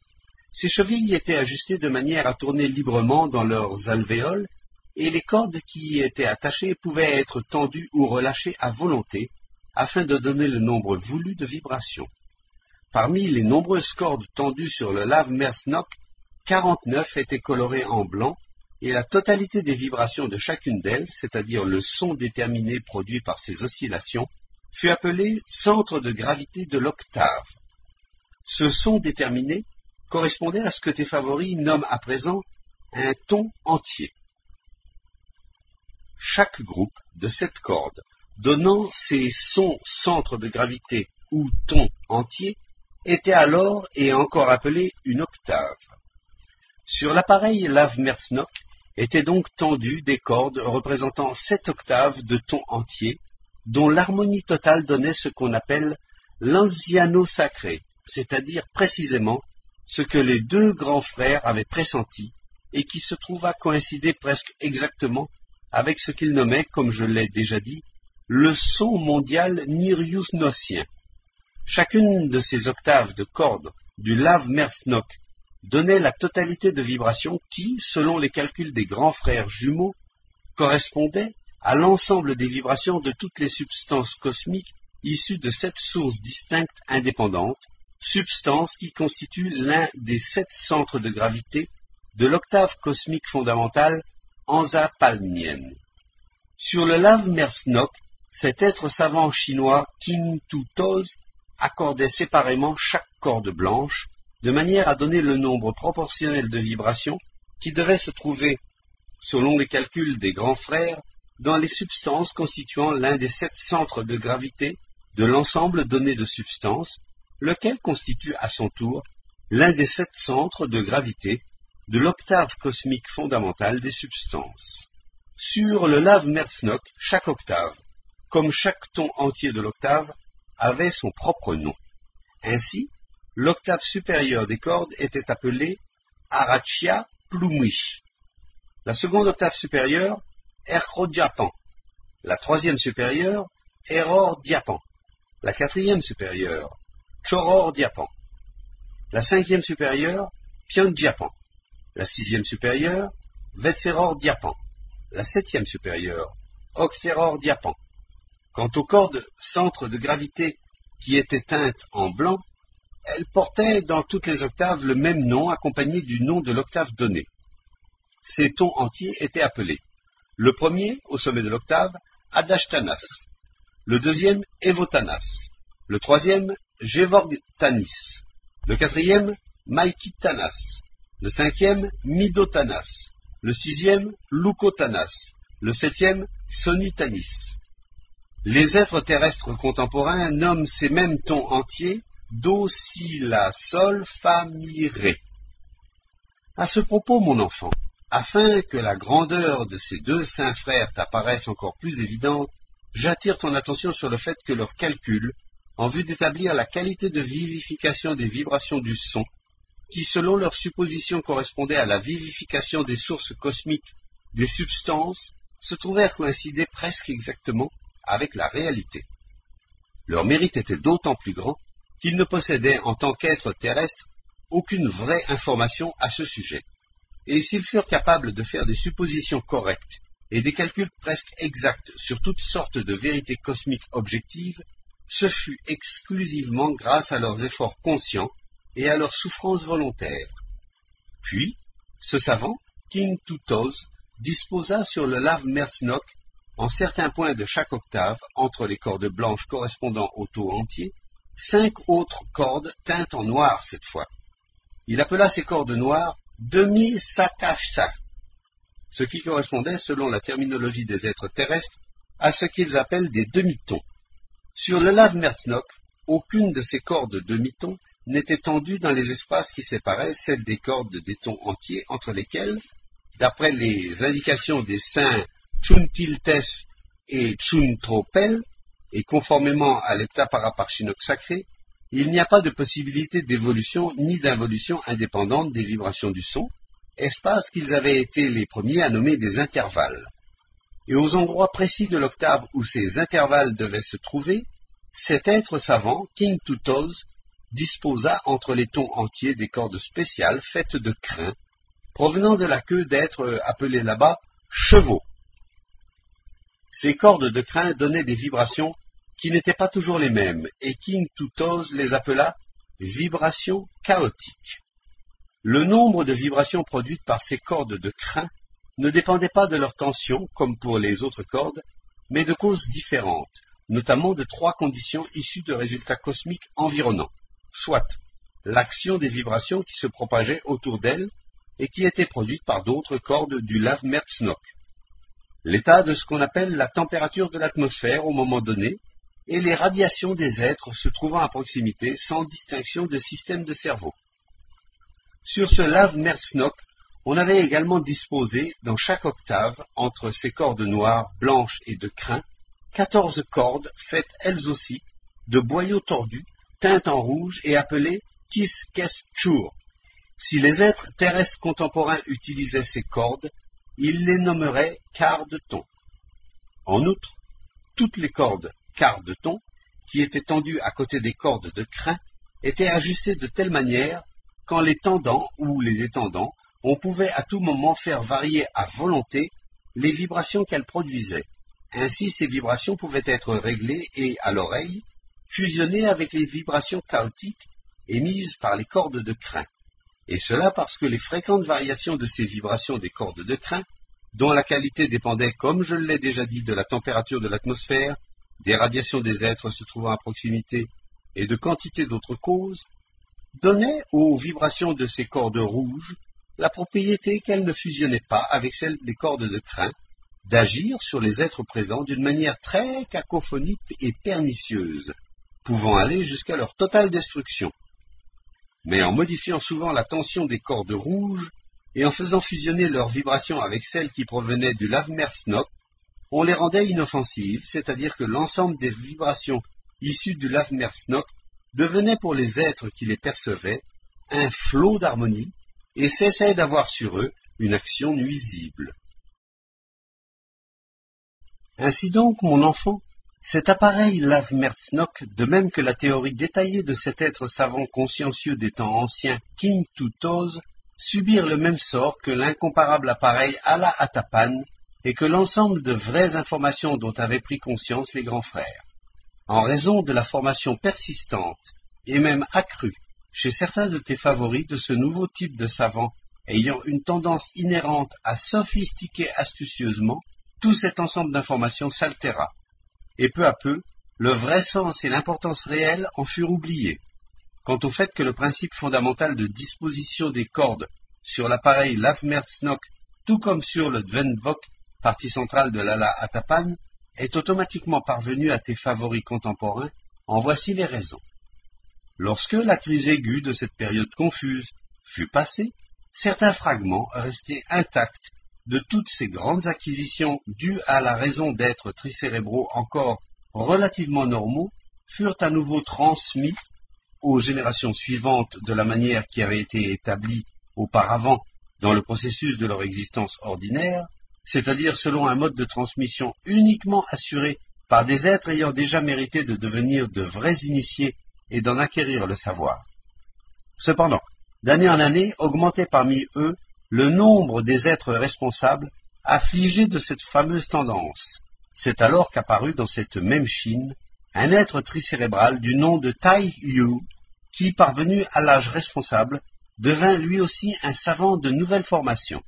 Ces chevilles étaient ajustées de manière à tourner librement dans leurs alvéoles et les cordes qui y étaient attachées pouvaient être tendues ou relâchées à volonté afin de donner le nombre voulu de vibrations. Parmi les nombreuses cordes tendues sur le Lavmersnok, quarante-neuf étaient colorées en blanc et la totalité des vibrations de chacune d'elles, c'est-à-dire le son déterminé produit par ces oscillations, fut appelé centre de gravité de l'octave. Ce son déterminé correspondait à ce que tes favoris nomment à présent un ton entier. Chaque groupe de sept cordes donnant ces sons centres de gravité ou tons entiers était alors et encore appelé une octave. Sur l'appareil Lavmersnok étaient donc tendues des cordes représentant sept octaves de tons entiers, dont l'harmonie totale donnait ce qu'on appelle l'anziano sacré, c'est-à-dire précisément ce que les deux grands frères avaient pressenti et qui se trouva coïncider presque exactement avec ce qu'ils nommaient, comme je l'ai déjà dit, le son mondial niriusnocien. Chacune de ces octaves de cordes du Lavmersnok donnait la totalité de vibrations qui, selon les calculs des grands frères jumeaux, correspondait à l'ensemble des vibrations de toutes les substances cosmiques issues de sept sources distinctes indépendantes, substances qui constituent l'un des sept centres de gravité de l'octave cosmique fondamentale Anza-Palmienne. Sur le Lavmersnok, cet être savant chinois King Tu Toz accordait séparément chaque corde blanche, de manière à donner le nombre proportionnel de vibrations qui devaient se trouver, selon les calculs des grands frères, dans les substances constituant l'un des sept centres de gravité de l'ensemble donné de substances, lequel constitue à son tour l'un des sept centres de gravité de l'octave cosmique fondamentale des substances. Sur le Lavmersnok, chaque octave, comme chaque ton entier de l'octave, avait son propre nom. Ainsi, l'octave supérieure des cordes était appelée Arachia Plumish. La seconde octave supérieure, Erchrodiapan. La troisième supérieure, Error Diapan. La quatrième supérieure, Choror Diapan. La cinquième supérieure, Pion Diapan. La sixième supérieure, Vetseror Diapan. La septième supérieure, Octeror Diapan. Quant aux cordes centres de gravité qui étaient teintes en blanc, elles portaient dans toutes les octaves le même nom accompagné du nom de l'octave donnée. Ces tons entiers étaient appelés: le premier, au sommet de l'octave, Adashtanas, le deuxième, Evotanas, le troisième, Gevorgtanis, le quatrième, Maikitanas, le cinquième, Midotanas, le sixième, Lukotanas, le septième, Sonitanis. Les êtres terrestres contemporains nomment ces mêmes tons entiers Do, Si, La, Sol, Fa, Mi, Ré. À ce propos, mon enfant, afin que la grandeur de ces deux saints frères t'apparaisse encore plus évidente, j'attire ton attention sur le fait que leurs calculs, en vue d'établir la qualité de vivification des vibrations du son, qui selon leur supposition correspondait à la vivification des sources cosmiques des substances, se trouvèrent coïncider presque exactement avec la réalité. Leur mérite était d'autant plus grand qu'ils ne possédaient en tant qu'êtres terrestres aucune vraie information à ce sujet. Et s'ils furent capables de faire des suppositions correctes et des calculs presque exacts sur toutes sortes de vérités cosmiques objectives, ce fut exclusivement grâce à leurs efforts conscients et à leurs souffrances volontaires. Puis, ce savant, King Tutos, disposa sur le lave Merznok, en certains points de chaque octave, entre les cordes blanches correspondant au taux entier, cinq autres cordes teintes en noir cette fois. Il appela ces cordes noires demi-sakashta, ce qui correspondait, selon la terminologie des êtres terrestres, à ce qu'ils appellent des demi-tons. Sur le lave Merznok, aucune de ces cordes demi-tons n'était tendue dans les espaces qui séparaient celles des cordes des tons entiers, entre lesquels, d'après les indications des saints Tchuntiltes et Tchuntropel, et conformément à l'heptaparaparchinok sacré, il n'y a pas de possibilité d'évolution ni d'involution indépendante des vibrations du son, espaces qu'ils avaient été les premiers à nommer des intervalles. Et aux endroits précis de l'octave où ces intervalles devaient se trouver, cet être savant, King Tutos, disposa entre les tons entiers des cordes spéciales faites de crins, provenant de la queue d'êtres appelés là-bas chevaux. Ces cordes de crins donnaient des vibrations qui n'étaient pas toujours les mêmes, et King Tutos les appela vibrations chaotiques. Le nombre de vibrations produites par ces cordes de crins ne dépendait pas de leur tension, comme pour les autres cordes, mais de causes différentes, notamment de trois conditions issues de résultats cosmiques environnants, soit l'action des vibrations qui se propageaient autour d'elles et qui étaient produites par d'autres cordes du lave Merznok, l'état de ce qu'on appelle la température de l'atmosphère au moment donné, et les radiations des êtres se trouvant à proximité sans distinction de système de cerveau. Sur ce lave Merznok, on avait également disposé, dans chaque octave, entre ces cordes noires, blanches et de crins, quatorze cordes faites elles aussi de boyaux tordus, teintes en rouge et appelées Kiskes-Chur. Si les êtres terrestres contemporains utilisaient ces cordes, ils les nommeraient quarts de ton. En outre, toutes les cordes quarts de ton, qui étaient tendues à côté des cordes de crins, étaient ajustées de telle manière qu'en les tendant ou les détendant, on pouvait à tout moment faire varier à volonté les vibrations qu'elles produisaient. Ainsi, ces vibrations pouvaient être réglées et, à l'oreille, fusionnées avec les vibrations chaotiques émises par les cordes de crins. Et cela parce que les fréquentes variations de ces vibrations des cordes de crins, dont la qualité dépendait, comme je l'ai déjà dit, de la température de l'atmosphère, des radiations des êtres se trouvant à proximité et de quantité d'autres causes, donnaient aux vibrations de ces cordes rouges la propriété qu'elles ne fusionnaient pas avec celles des cordes de crins, d'agir sur les êtres présents d'une manière très cacophonique et pernicieuse, pouvant aller jusqu'à leur totale destruction. Mais en modifiant souvent la tension des cordes rouges et en faisant fusionner leurs vibrations avec celles qui provenaient du lave Merznok, on les rendait inoffensives, c'est-à-dire que l'ensemble des vibrations issues du lave Merznok devenaient pour les êtres qui les percevaient un flot d'harmonie et cessaient d'avoir sur eux une action nuisible. Ainsi donc, mon enfant, cet appareil Lave-Mertznock, de même que la théorie détaillée de cet être savant consciencieux des temps anciens, King Tutose, subirent le même sort que l'incomparable appareil Alla Atapan et que l'ensemble de vraies informations dont avaient pris conscience les grands frères. En raison de la formation persistante et même accrue chez certains de tes favoris de ce nouveau type de savants ayant une tendance inhérente à sophistiquer astucieusement, tout cet ensemble d'informations s'altéra, et peu à peu, le vrai sens et l'importance réelle en furent oubliés. Quant au fait que le principe fondamental de disposition des cordes sur l'appareil Lave-Mertznock, tout comme sur le Dvenvok, partie centrale de l'Alla Atapan, est automatiquement parvenu à tes favoris contemporains, en voici les raisons. Lorsque la crise aiguë de cette période confuse fut passée, certains fragments restés intacts de toutes ces grandes acquisitions dues à la raison d'être tricérébraux encore relativement normaux furent à nouveau transmis aux générations suivantes de la manière qui avait été établie auparavant dans le processus de leur existence ordinaire, c'est-à-dire selon un mode de transmission uniquement assuré par des êtres ayant déjà mérité de devenir de vrais initiés et d'en acquérir le savoir. Cependant, d'année en année augmentait parmi eux le nombre des êtres responsables affligés de cette fameuse tendance. C'est alors qu'apparut dans cette même Chine un être tricérébral du nom de Tai Yu, qui, parvenu à l'âge responsable, devint lui aussi un savant de nouvelle formation.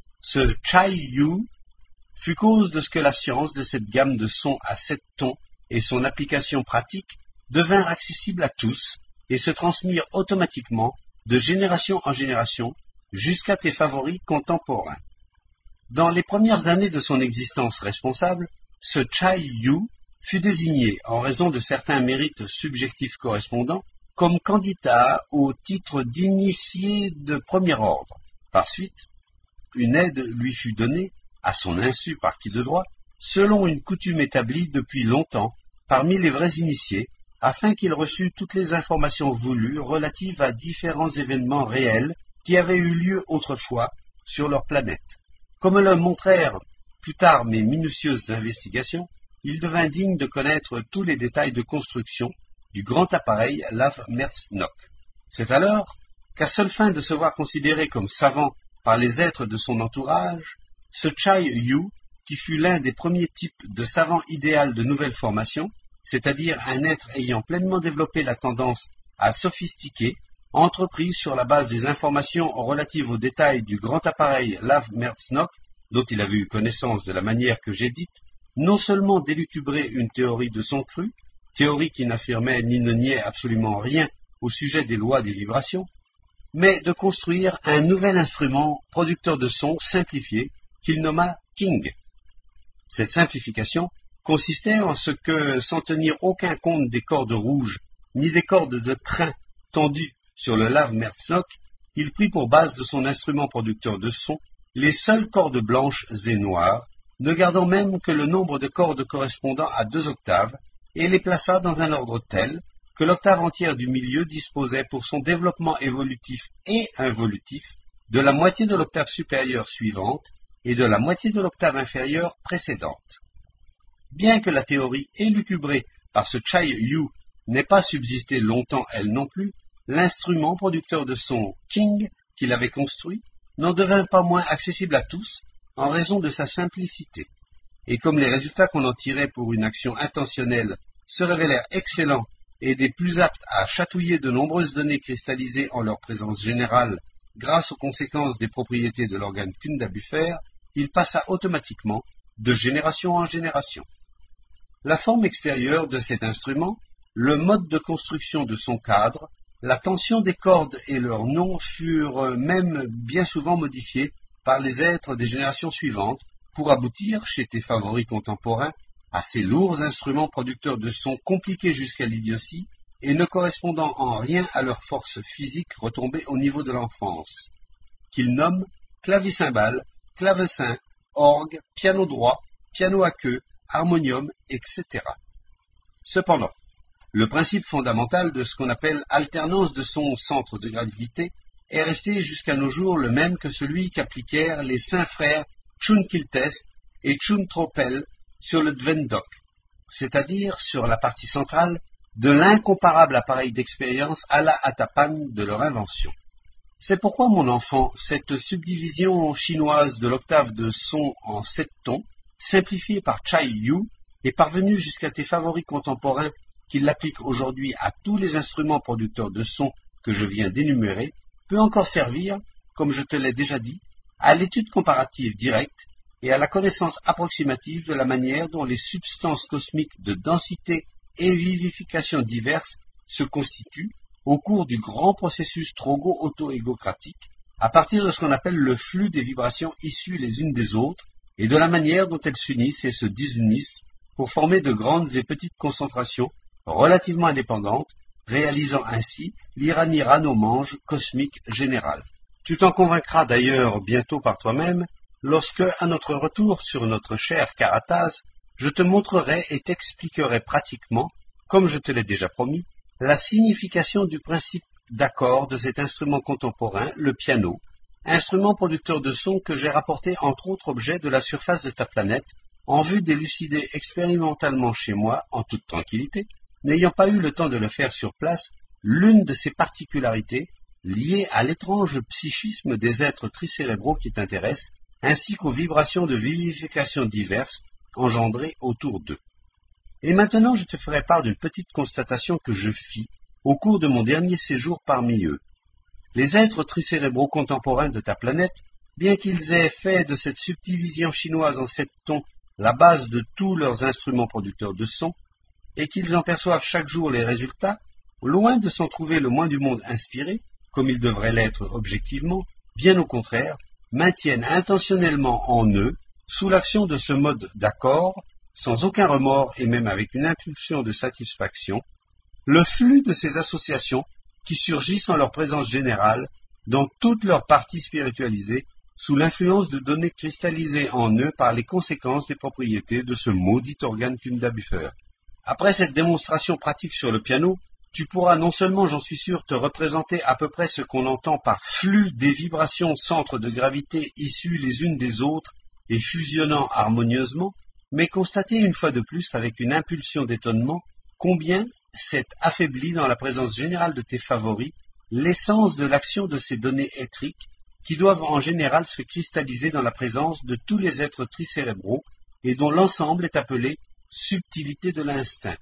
Ce Chai Yu fut cause de ce que la science de cette gamme de sons à sept tons et son application pratique devinrent accessibles à tous et se transmirent automatiquement de génération en génération jusqu'à tes favoris contemporains. Dans les premières années de son existence responsable, ce Chai Yu fut désigné, en raison de certains mérites subjectifs correspondants, comme candidat au titre d'initié de premier ordre. Par suite, une aide lui fut donnée, à son insu par qui de droit, selon une coutume établie depuis longtemps parmi les vrais initiés, afin qu'il reçût toutes les informations voulues relatives à différents événements réels qui avaient eu lieu autrefois sur leur planète. Comme le montrèrent plus tard mes minutieuses investigations, il devint digne de connaître tous les détails de construction du grand appareil Lave-Mertznock. C'est alors qu'à seule fin de se voir considéré comme savant par les êtres de son entourage, ce Chai Yu, qui fut l'un des premiers types de savant idéal de nouvelle formation, c'est-à-dire un être ayant pleinement développé la tendance à sophistiquer, entrepris sur la base des informations relatives aux détails du grand appareil Lave-Mertznock, dont il avait eu connaissance de la manière que j'ai dite, non seulement d'élucubrer une théorie de son cru, théorie qui n'affirmait ni ne niait absolument rien au sujet des lois des vibrations, mais de construire un nouvel instrument producteur de sons simplifié qu'il nomma King. Cette simplification consistait en ce que, sans tenir aucun compte des cordes rouges ni des cordes de crin tendues sur le Lave-Mertznock, il prit pour base de son instrument producteur de sons les seules cordes blanches et noires, ne gardant même que le nombre de cordes correspondant à deux octaves, et les plaça dans un ordre tel que l'octave entière du milieu disposait pour son développement évolutif et involutif de la moitié de l'octave supérieure suivante et de la moitié de l'octave inférieure précédente. Bien que la théorie élucubrée par ce Chai Yu n'ait pas subsisté longtemps elle non plus, l'instrument producteur de son King qu'il avait construit n'en devint pas moins accessible à tous en raison de sa simplicité. Et comme les résultats qu'on en tirait pour une action intentionnelle se révélèrent excellents et des plus aptes à chatouiller de nombreuses données cristallisées en leur présence générale grâce aux conséquences des propriétés de l'organe Kunda-Buffer, il passa automatiquement de génération en génération. La forme extérieure de cet instrument, le mode de construction de son cadre, la tension des cordes et leurs noms furent même bien souvent modifiés par les êtres des générations suivantes pour aboutir, chez tes favoris contemporains, à ces lourds instruments producteurs de sons compliqués jusqu'à l'idiotie et ne correspondant en rien à leur force physique retombée au niveau de l'enfance, qu'ils nomment clavicymbales, clavecin, orgue, piano droit, piano à queue, harmonium, et cetera. Cependant, Le principe fondamental de ce qu'on appelle alternance de son centre de gravité est resté jusqu'à nos jours le même que celui qu'appliquèrent les saints frères Tschun-Kiltes et Tschun-Tropel sur le Dvendok, c'est-à-dire sur la partie centrale de l'incomparable appareil d'expérience Ala Atapan de leur invention. C'est pourquoi, mon enfant, cette subdivision chinoise de l'octave de son en sept tons, simplifiée par Chai Yu, est parvenue jusqu'à tes favoris contemporains qui l'appliquent aujourd'hui à tous les instruments producteurs de sons que je viens d'énumérer, peut encore servir, comme je te l'ai déjà dit, à l'étude comparative directe et à la connaissance approximative de la manière dont les substances cosmiques de densité et vivification diverses se constituent au cours du grand processus trogo-auto-égocratique, à partir de ce qu'on appelle le flux des vibrations issues les unes des autres, et de la manière dont elles s'unissent et se désunissent pour former de grandes et petites concentrations relativement indépendantes, réalisant ainsi l'Iran-Irano-Mange cosmique général. Tu t'en convaincras d'ailleurs bientôt par toi-même, lorsque, à notre retour sur notre cher Karataz, je te montrerai et t'expliquerai pratiquement, comme je te l'ai déjà promis, la signification du principe d'accord de cet instrument contemporain, le piano, instrument producteur de son que j'ai rapporté entre autres objets de la surface de ta planète, en vue d'élucider expérimentalement chez moi, en toute tranquillité, n'ayant pas eu le temps de le faire sur place, l'une de ces particularités liées à l'étrange psychisme des êtres tricérébraux qui t'intéressent, ainsi qu'aux vibrations de vivification diverses engendrées autour d'eux. Et maintenant, je te ferai part d'une petite constatation que je fis au cours de mon dernier séjour parmi eux. Les êtres tricérébraux contemporains de ta planète, bien qu'ils aient fait de cette subdivision chinoise en sept tons la base de tous leurs instruments producteurs de son, et qu'ils en perçoivent chaque jour les résultats, loin de s'en trouver le moins du monde inspirés, comme ils devraient l'être objectivement, bien au contraire, maintiennent intentionnellement en eux, sous l'action de ce mode d'accord, sans aucun remords et même avec une impulsion de satisfaction, le flux de ces associations qui surgissent en leur présence générale dans toutes leurs parties spiritualisées, sous l'influence de données cristallisées en eux par les conséquences des propriétés de ce maudit organe Kunda-Buffer. Après cette démonstration pratique sur le piano, tu pourras non seulement, j'en suis sûr, te représenter à peu près ce qu'on entend par flux des vibrations centres de gravité issues les unes des autres et fusionnant harmonieusement, mais constater une fois de plus avec une impulsion d'étonnement combien s'est affaiblie dans la présence générale de tes favoris l'essence de l'action de ces données éthriques qui doivent en général se cristalliser dans la présence de tous les êtres tricérébraux et dont l'ensemble est appelé subtilité de l'instinct.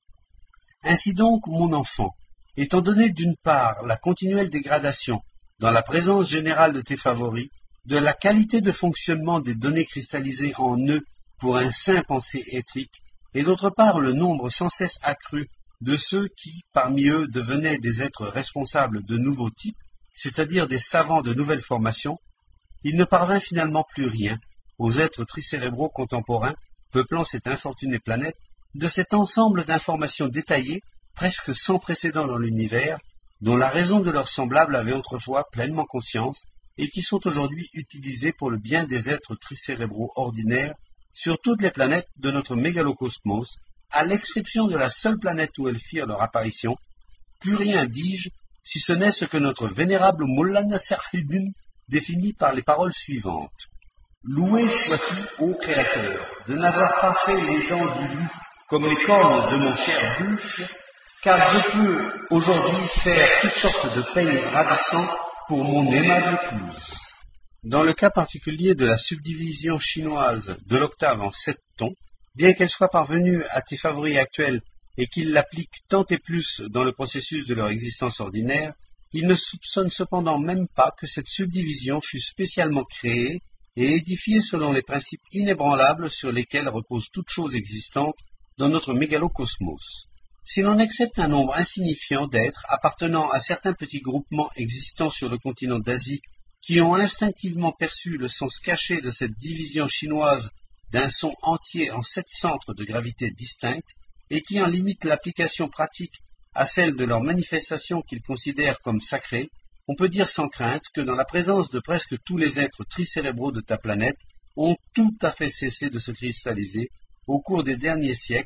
Ainsi donc, mon enfant, étant donné d'une part la continuelle dégradation dans la présence générale de tes favoris, de la qualité de fonctionnement des données cristallisées en eux pour un saint pensée éthrique, et d'autre part le nombre sans cesse accru de ceux qui, parmi eux, devenaient des êtres responsables de nouveaux types, c'est-à-dire des savants de nouvelle formation, il ne parvint finalement plus rien aux êtres tricérébraux contemporains peuplant cette infortunée planète de cet ensemble d'informations détaillées, presque sans précédent dans l'univers, dont la raison de leurs semblables avait autrefois pleinement conscience et qui sont aujourd'hui utilisées pour le bien des êtres tricérébraux ordinaires sur toutes les planètes de notre mégalocosmos, à l'exception de la seule planète où elles firent leur apparition. Plus rien, dis-je, si ce n'est ce que notre vénérable Mullah Nasser Hidin définit par les paroles suivantes. Loué sois-tu, ô Créateur, de n'avoir pas fait les dents du loup comme les cornes de mon cher buffle, car je peux aujourd'hui faire toutes sortes de peines ravissants pour mon aimable épouse. Dans le cas particulier de la subdivision chinoise de l'octave en sept tons, bien qu'elle soit parvenue à tes favoris actuels et qu'ils l'appliquent tant et plus dans le processus de leur existence ordinaire, ils ne soupçonnent cependant même pas que cette subdivision fut spécialement créée et édifiée selon les principes inébranlables sur lesquels repose toute chose existante dans notre mégalocosmos. Si l'on accepte un nombre insignifiant d'êtres appartenant à certains petits groupements existants sur le continent d'Asie qui ont instinctivement perçu le sens caché de cette division chinoise d'un son entier en sept centres de gravité distincts et qui en limitent l'application pratique à celle de leurs manifestations qu'ils considèrent comme sacrées, on peut dire sans crainte que dans la présence de presque tous les êtres tricérébraux de ta planète ont tout à fait cessé de se cristalliser au cours des derniers siècles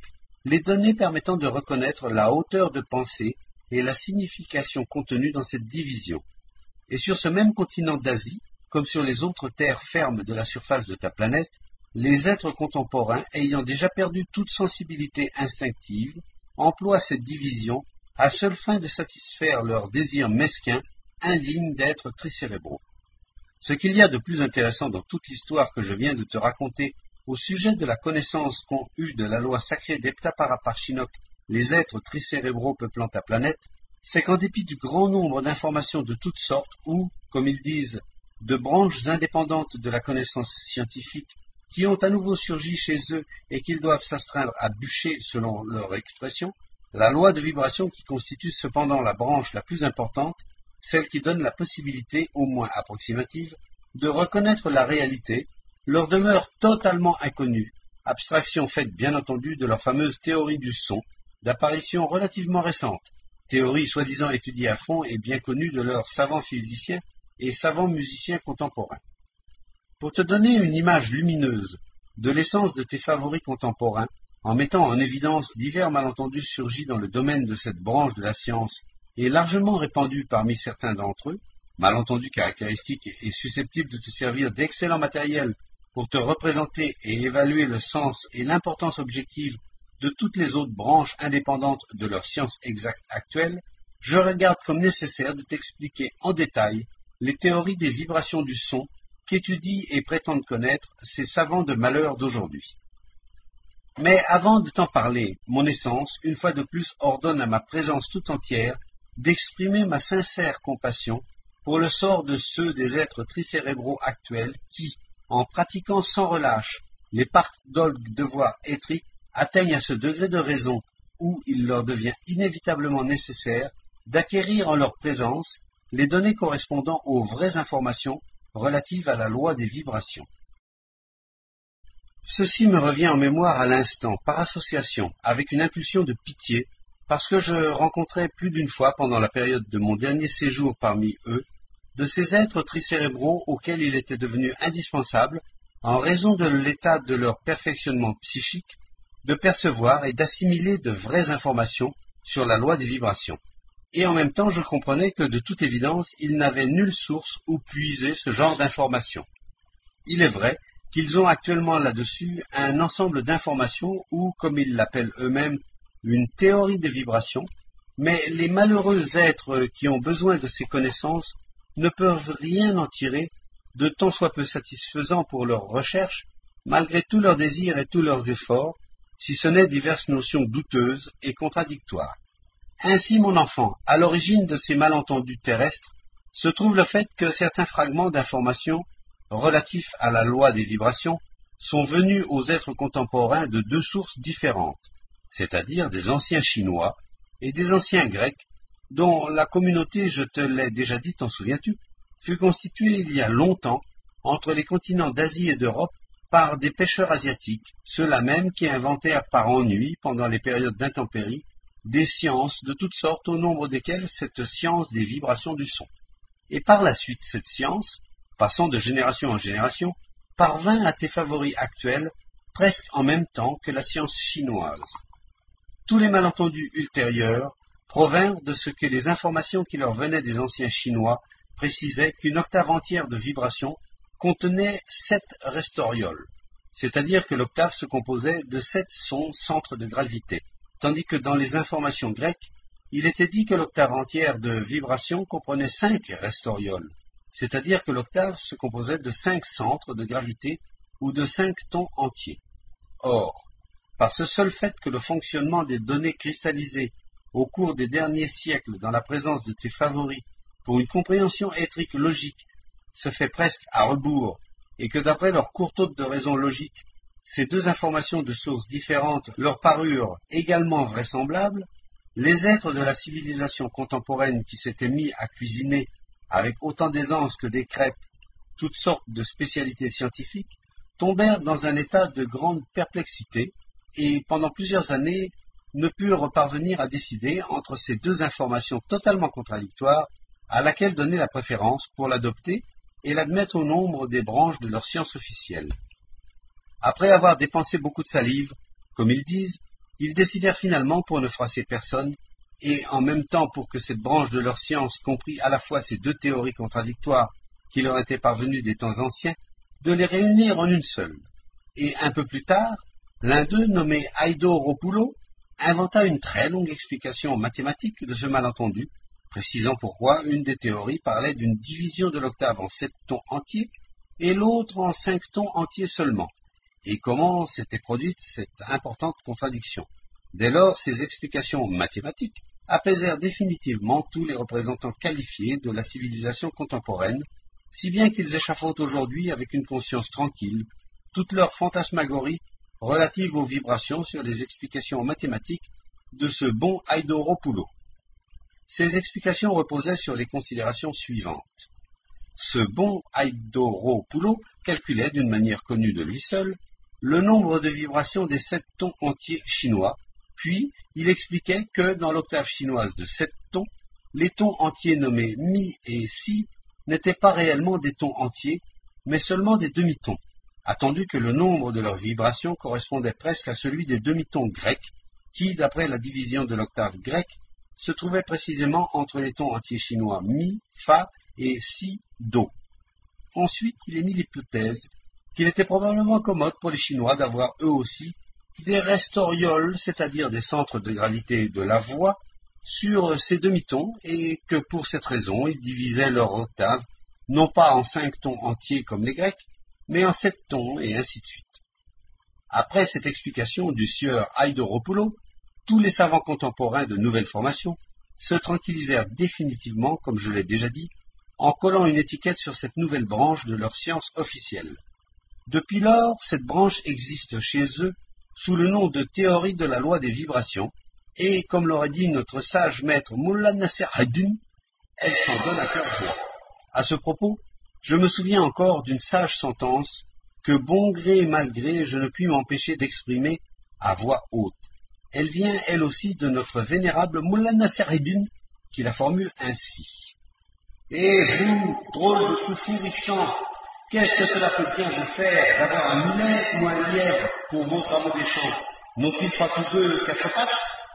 les données permettant de reconnaître la hauteur de pensée et la signification contenue dans cette division. Et sur ce même continent d'Asie, comme sur les autres terres fermes de la surface de ta planète, les êtres contemporains, ayant déjà perdu toute sensibilité instinctive, emploient cette division à seule fin de satisfaire leurs désirs mesquins, indignes d'êtres tricérébraux. Ce qu'il y a de plus intéressant dans toute l'histoire que je viens de te raconter au sujet de la connaissance qu'ont eue de la loi sacrée d'Eptaparaparchinok les êtres tricérébraux peuplant ta planète, c'est qu'en dépit du grand nombre d'informations de toutes sortes ou, comme ils disent, de branches indépendantes de la connaissance scientifique qui ont à nouveau surgi chez eux et qu'ils doivent s'astreindre à bûcher selon leur expression, la loi de vibration qui constitue cependant la branche la plus importante, celle qui donne la possibilité, au moins approximative, de reconnaître la réalité, leur demeure totalement inconnue, abstraction faite bien entendu de leur fameuse théorie du son, d'apparition relativement récente, théorie soi-disant étudiée à fond et bien connue de leurs savants physiciens et savants musiciens contemporains. Pour te donner une image lumineuse de l'essence de tes favoris contemporains, en mettant en évidence divers malentendus surgis dans le domaine de cette branche de la science et largement répandus parmi certains d'entre eux, malentendus caractéristiques et susceptibles de te servir d'excellent matériel pour te représenter et évaluer le sens et l'importance objective de toutes les autres branches indépendantes de leur science exacte actuelle, je regarde comme nécessaire de t'expliquer en détail les théories des vibrations du son qu'étudient et prétendent connaître ces savants de malheur d'aujourd'hui. Mais avant de t'en parler, mon essence, une fois de plus, ordonne à ma présence tout entière d'exprimer ma sincère compassion pour le sort de ceux des êtres tricérébraux actuels qui, en pratiquant sans relâche les parcs-d'olgues devoirs étriques, atteignent à ce degré de raison où il leur devient inévitablement nécessaire d'acquérir en leur présence les données correspondant aux vraies informations relatives à la loi des vibrations. Ceci me revient en mémoire à l'instant, par association, avec une impulsion de pitié, parce que je rencontrais plus d'une fois pendant la période de mon dernier séjour parmi eux, de ces êtres tricérébraux auxquels il était devenu indispensable, en raison de l'état de leur perfectionnement psychique, de percevoir et d'assimiler de vraies informations sur la loi des vibrations. Et en même temps, je comprenais que, de toute évidence, ils n'avaient nulle source où puiser ce genre d'informations. Il est vrai qu'ils ont actuellement là-dessus un ensemble d'informations ou, comme ils l'appellent eux-mêmes, une théorie des vibrations, mais les malheureux êtres qui ont besoin de ces connaissances ne peuvent rien en tirer de tant soit peu satisfaisant pour leurs recherches, malgré tous leurs désirs et tous leurs efforts, si ce n'est diverses notions douteuses et contradictoires. Ainsi, mon enfant, à l'origine de ces malentendus terrestres, se trouve le fait que certains fragments d'informations relatifs à la loi des vibrations sont venus aux êtres contemporains de deux sources différentes, c'est-à-dire des anciens Chinois et des anciens Grecs, dont la communauté, je te l'ai déjà dit, t'en souviens-tu, fut constituée il y a longtemps entre les continents d'Asie et d'Europe par des pêcheurs asiatiques, ceux-là même qui inventèrent par ennui, pendant les périodes d'intempéries, des sciences de toutes sortes, au nombre desquelles cette science des vibrations du son. Et par la suite, cette science, passant de génération en génération, parvint à tes favoris actuels presque en même temps que la science chinoise. Tous les malentendus ultérieurs provinrent de ce que les informations qui leur venaient des anciens Chinois précisaient qu'une octave entière de vibrations contenait sept restorioles, c'est-à-dire que l'octave se composait de sept sons centres de gravité, tandis que dans les informations grecques, il était dit que l'octave entière de vibrations comprenait cinq restorioles, c'est-à-dire que l'octave se composait de cinq centres de gravité ou de cinq tons entiers. Or, par ce seul fait que le fonctionnement des données cristallisées au cours des derniers siècles dans la présence de tes favoris pour une compréhension étrique logique se fait presque à rebours, et que d'après leur courte ôte de raison logique, ces deux informations de sources différentes leur parurent également vraisemblables, les êtres de la civilisation contemporaine qui s'étaient mis à cuisiner avec autant d'aisance que des crêpes toutes sortes de spécialités scientifiques, tombèrent dans un état de grande perplexité et, pendant plusieurs années, ne purent parvenir à décider entre ces deux informations totalement contradictoires à laquelle donner la préférence pour l'adopter et l'admettre au nombre des branches de leur science officielle. Après avoir dépensé beaucoup de salive, comme ils disent, ils décidèrent finalement, pour ne froisser personne, et en même temps pour que cette branche de leur science comprît à la fois ces deux théories contradictoires qui leur étaient parvenues des temps anciens, de les réunir en une seule. Et un peu plus tard, l'un d'eux, nommé Aïdo-Ropoulo, inventa une très longue explication mathématique de ce malentendu, précisant pourquoi une des théories parlait d'une division de l'octave en sept tons entiers et l'autre en cinq tons entiers seulement, et comment s'était produite cette importante contradiction. Dès lors, ces explications mathématiques apaisèrent définitivement tous les représentants qualifiés de la civilisation contemporaine, si bien qu'ils échafaudent aujourd'hui avec une conscience tranquille toute leur fantasmagorie relative aux vibrations sur les explications mathématiques de ce bon Aïdo-Ropoulo. Ces explications reposaient sur les considérations suivantes. Ce bon Aïdo-Ropoulo calculait d'une manière connue de lui seul le nombre de vibrations des sept tons entiers chinois, puis il expliquait que dans l'octave chinoise de sept tons, les tons entiers nommés mi et si n'étaient pas réellement des tons entiers, mais seulement des demi-tons, attendu que le nombre de leurs vibrations correspondait presque à celui des demi-tons grecs, qui, d'après la division de l'octave grecque, se trouvaient précisément entre les tons entiers chinois mi, fa et si, do. Ensuite, il émit l'hypothèse qu'il était probablement commode pour les Chinois d'avoir eux aussi des restorioles, c'est-à-dire des centres de gravité de la voix, sur ces demi-tons, et que pour cette raison, ils divisaient leur octave, non pas en cinq tons entiers comme les Grecs, mais en sept tons, et ainsi de suite. Après cette explication du sieur Aïdo-Ropoulo, tous les savants contemporains de nouvelle formation se tranquillisèrent définitivement, comme je l'ai déjà dit, en collant une étiquette sur cette nouvelle branche de leur science officielle. Depuis lors, cette branche existe chez eux sous le nom de théorie de la loi des vibrations, et, comme l'aurait dit notre sage maître Mullah Nasser Haddin, elle s'en donne à cœur joie. À ce propos, je me souviens encore d'une sage sentence que, bon gré et mal gré, je ne puis m'empêcher d'exprimer à voix haute. Elle vient, elle aussi, de notre vénérable Mullah Nasser Haddin, qui la formule ainsi. « Et vous, drôle de foufou richant, qu'est-ce que cela peut bien vous faire d'avoir un mulet ou un lièvre pour vos travaux des champs? N'ont-ils pas tous deux quatre pattes ?»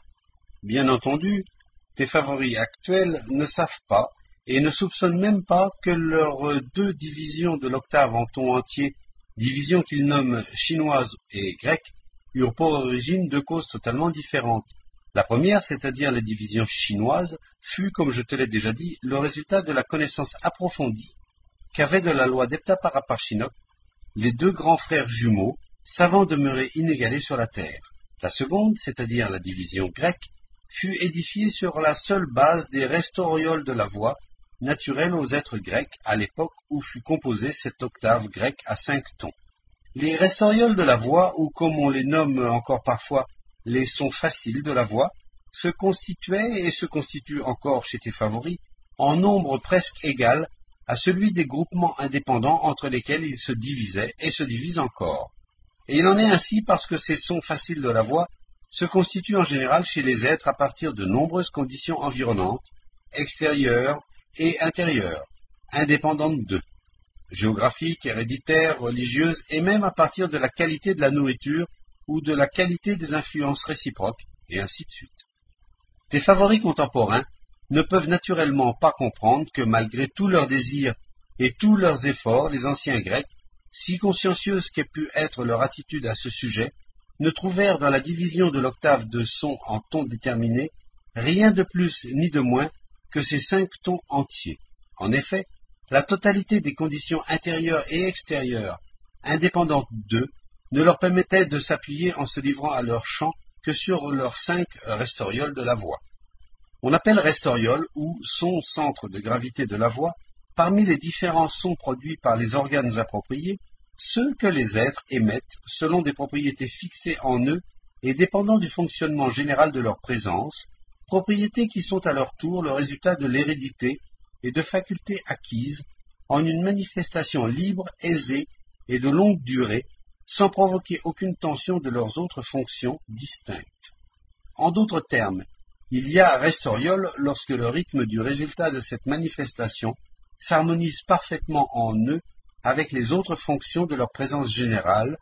Bien entendu, tes favoris actuels ne savent pas et ne soupçonnent même pas que leurs deux divisions de l'octave en tons entiers, divisions qu'ils nomment chinoises et grecques, eurent pour origine deux causes totalement différentes. La première, c'est-à-dire la division chinoise, fut, comme je te l'ai déjà dit, le résultat de la connaissance approfondie qu'avaient de la loi d'Heptaparaparchinok les deux grands frères jumeaux, savants demeurés inégalés sur la terre. La seconde, c'est-à-dire la division grecque, fut édifiée sur la seule base des restorioles de la voix, naturelle aux êtres grecs à l'époque où fut composée cette octave grecque à cinq tons. Les restorioles de la voix, ou comme on les nomme encore parfois les sons faciles de la voix, se constituaient et se constituent encore chez tes favoris en nombre presque égal à celui des groupements indépendants entre lesquels ils se divisaient et se divisent encore. Et il en est ainsi parce que ces sons faciles de la voix se constituent en général chez les êtres à partir de nombreuses conditions environnantes, extérieures et intérieures, indépendantes d'eux, géographiques, héréditaires, religieuses, et même à partir de la qualité de la nourriture ou de la qualité des influences réciproques, et ainsi de suite. Tes favoris contemporains ne peuvent naturellement pas comprendre que malgré tous leurs désirs et tous leurs efforts, les anciens Grecs, si consciencieuse qu'ait pu être leur attitude à ce sujet, ne trouvèrent dans la division de l'octave de son en tons déterminés rien de plus ni de moins que ces cinq tons entiers. En effet, la totalité des conditions intérieures et extérieures, indépendantes d'eux, ne leur permettait de s'appuyer en se livrant à leur chant que sur leurs cinq restorioles de la voix. On appelle restoriole ou son centre de gravité de la voix, parmi les différents sons produits par les organes appropriés, ceux que les êtres émettent selon des propriétés fixées en eux et dépendant du fonctionnement général de leur présence, propriétés qui sont à leur tour le résultat de l'hérédité et de facultés acquises en une manifestation libre, aisée et de longue durée, sans provoquer aucune tension de leurs autres fonctions distinctes. En d'autres termes, il y a restoriole lorsque le rythme du résultat de cette manifestation s'harmonise parfaitement en eux avec les autres fonctions de leur présence générale,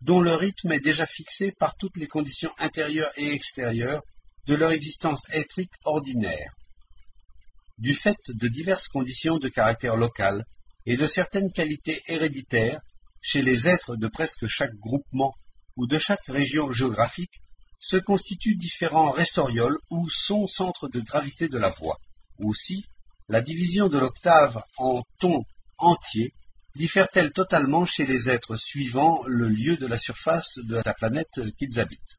dont le rythme est déjà fixé par toutes les conditions intérieures et extérieures de leur existence éthrique ordinaire. Du fait de diverses conditions de caractère local et de certaines qualités héréditaires chez les êtres de presque chaque groupement ou de chaque région géographique, se constituent différents restorioles ou sons centres de gravité de la voix. Aussi, la division de l'octave en tons entiers diffère-t-elle totalement chez les êtres suivant le lieu de la surface de la planète qu'ils habitent.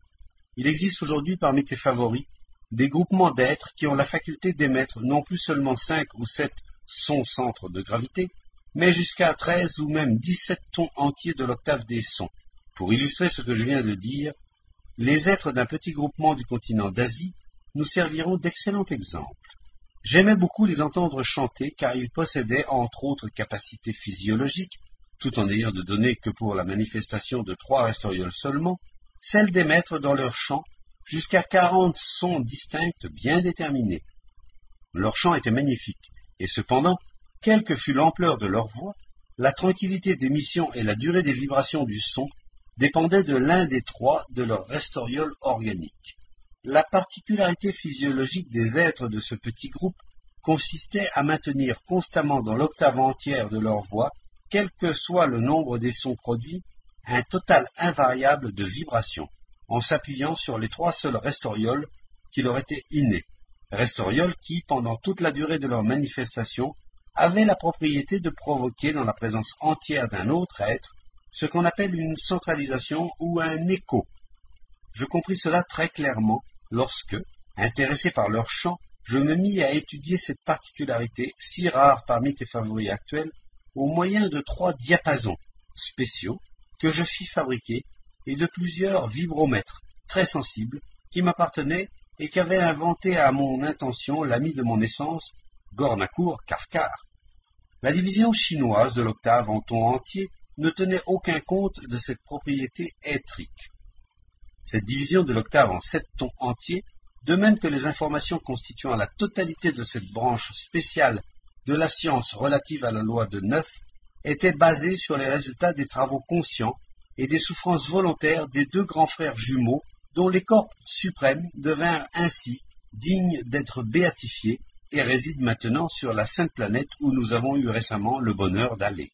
Il existe aujourd'hui parmi tes favoris des groupements d'êtres qui ont la faculté d'émettre non plus seulement cinq ou sept sons centres de gravité, mais jusqu'à treize ou même dix-sept tons entiers de l'octave des sons. Pour illustrer ce que je viens de dire, les êtres d'un petit groupement du continent d'Asie nous serviront d'excellents exemples. J'aimais beaucoup les entendre chanter car ils possédaient entre autres capacités physiologiques, tout en n'ayant de données que pour la manifestation de trois restorioles seulement, celle d'émettre dans leur chant jusqu'à quarante sons distincts bien déterminés. Leur chant était magnifique, et cependant, quelle que fût l'ampleur de leur voix, la tranquillité d'émission et la durée des vibrations du son dépendaient de l'un des trois de leur restoriole organique. La particularité physiologique des êtres de ce petit groupe consistait à maintenir constamment dans l'octave entière de leur voix, quel que soit le nombre des sons produits, un total invariable de vibrations, en s'appuyant sur les trois seuls restorioles qui leur étaient innés, restorioles qui, pendant toute la durée de leur manifestation, avaient la propriété de provoquer dans la présence entière d'un autre être ce qu'on appelle une centralisation ou un écho. Je compris cela très clairement lorsque, intéressé par leur chant, je me mis à étudier cette particularité, si rare parmi tes favoris actuels, au moyen de trois diapasons spéciaux que je fis fabriquer et de plusieurs vibromètres très sensibles qui m'appartenaient et qu'avait inventé à mon intention l'ami de mon essence, Gornakour Karkar. La division chinoise de l'octave en tons entiers ne tenait aucun compte de cette propriété éthrique. Cette division de l'octave en sept tons entiers, de même que les informations constituant la totalité de cette branche spéciale de la science relative à la loi de neuf, était basée sur les résultats des travaux conscients et des souffrances volontaires des deux grands frères jumeaux dont les corps suprêmes devinrent ainsi dignes d'être béatifiés et résident maintenant sur la sainte planète où nous avons eu récemment le bonheur d'aller.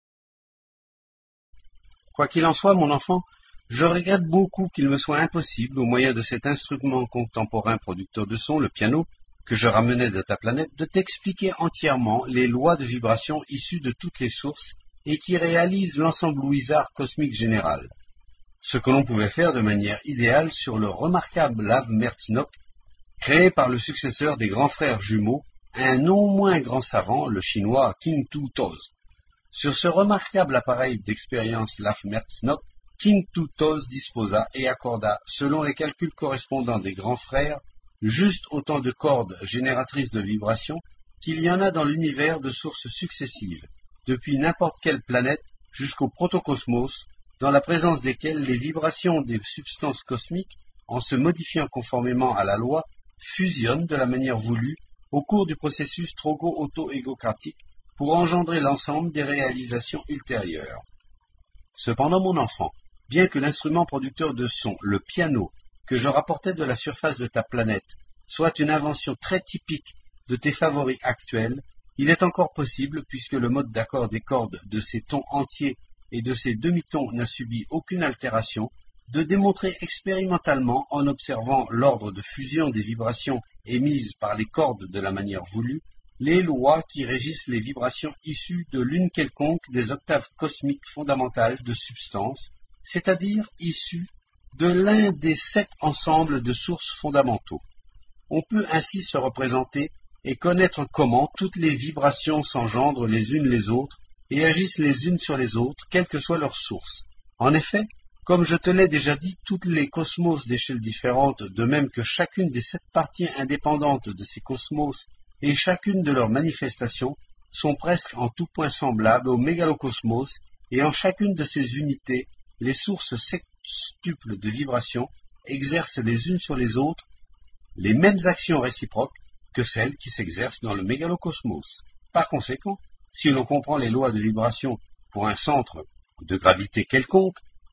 Quoi qu'il en soit, mon enfant, je regrette beaucoup qu'il me soit impossible, au moyen de cet instrument contemporain producteur de son, le piano, que je ramenais de ta planète, de t'expliquer entièrement les lois de vibration issues de toutes les sources et qui réalisent l'ensemblouisard cosmique général. Ce que l'on pouvait faire de manière idéale sur le remarquable lave Mertznok, créé par le successeur des grands frères jumeaux, un non moins grand savant, le chinois King Tu Toz. Sur ce remarquable appareil d'expérience lave Mertznok, King Tu Toz disposa et accorda, selon les calculs correspondants des grands frères, juste autant de cordes génératrices de vibrations qu'il y en a dans l'univers de sources successives, depuis n'importe quelle planète jusqu'au protocosmos, dans la présence desquelles les vibrations des substances cosmiques, en se modifiant conformément à la loi, fusionnent de la manière voulue au cours du processus trogo-auto-égocratique pour engendrer l'ensemble des réalisations ultérieures. Cependant, mon enfant, bien que l'instrument producteur de son, le piano, que je rapportais de la surface de ta planète, soit une invention très typique de tes favoris actuels, il est encore possible, puisque le mode d'accord des cordes de ces tons entiers et de ces demi-tons n'a subi aucune altération, de démontrer expérimentalement, en observant l'ordre de fusion des vibrations émises par les cordes de la manière voulue, les lois qui régissent les vibrations issues de l'une quelconque des octaves cosmiques fondamentales de substance, c'est-à-dire issues de l'un des sept ensembles de sources fondamentaux. On peut ainsi se représenter et connaître comment toutes les vibrations s'engendrent les unes les autres et agissent les unes sur les autres, quelle que soit leur source. En effet, comme je te l'ai déjà dit, toutes les cosmos d'échelles différentes, de même que chacune des sept parties indépendantes de ces cosmos et chacune de leurs manifestations, sont presque en tout point semblables au mégalocosmos, et en chacune de ces unités, les sources sextuples de vibrations exercent les unes sur les autres les mêmes actions réciproques que celles qui s'exercent dans le mégalocosmos. Par conséquent, si l'on comprend les lois de vibration pour un centre de gravité quelconque,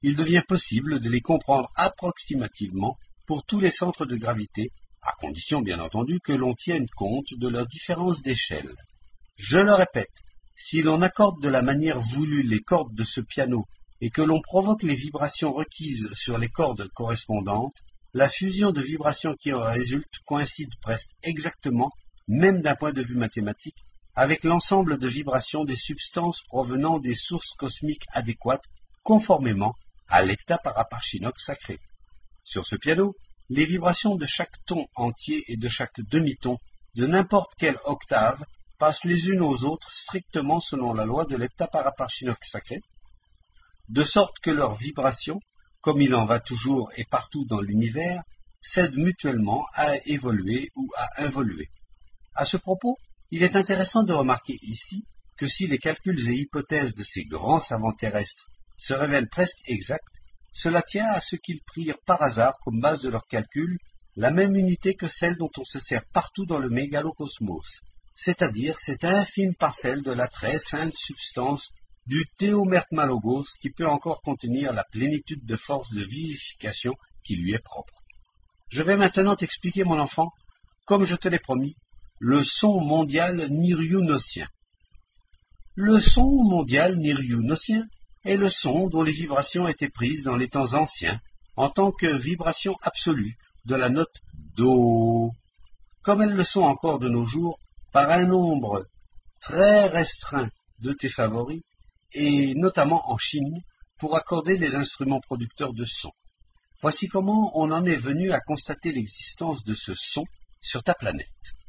il devient possible de les comprendre approximativement pour tous les centres de gravité, à condition bien entendu que l'on tienne compte de leur différence d'échelle. Je le répète, si l'on accorde de la manière voulue les cordes de ce piano et que l'on provoque les vibrations requises sur les cordes correspondantes, la fusion de vibrations qui en résulte coïncide presque exactement, même d'un point de vue mathématique, avec l'ensemble de vibrations des substances provenant des sources cosmiques adéquates, conformément à l'heptaparaparchinoque sacré. Sur ce piano, les vibrations de chaque ton entier et de chaque demi-ton, de n'importe quelle octave, passent les unes aux autres strictement selon la loi de l'heptaparaparchinoque sacré, de sorte que leurs vibrations, comme il en va toujours et partout dans l'univers, cèdent mutuellement à évoluer ou à involuer. À ce propos, il est intéressant de remarquer ici que si les calculs et hypothèses de ces grands savants terrestres se révèlent presque exacts, cela tient à ce qu'ils prirent par hasard comme base de leurs calculs la même unité que celle dont on se sert partout dans le mégalocosmos, c'est-à-dire cette infime parcelle de la très sainte substance du théomertmalogos qui peut encore contenir la plénitude de force de vivification qui lui est propre. Je vais maintenant t'expliquer, mon enfant, comme je te l'ai promis, le son mondial niryunocien. Le son mondial niryunocien est le son dont les vibrations étaient prises dans les temps anciens en tant que vibration absolue de la note Do, comme elles le sont encore de nos jours par un nombre très restreint de tes favoris, et notamment en Chine, pour accorder les instruments producteurs de son. Voici comment on en est venu à constater l'existence de ce son sur ta planète.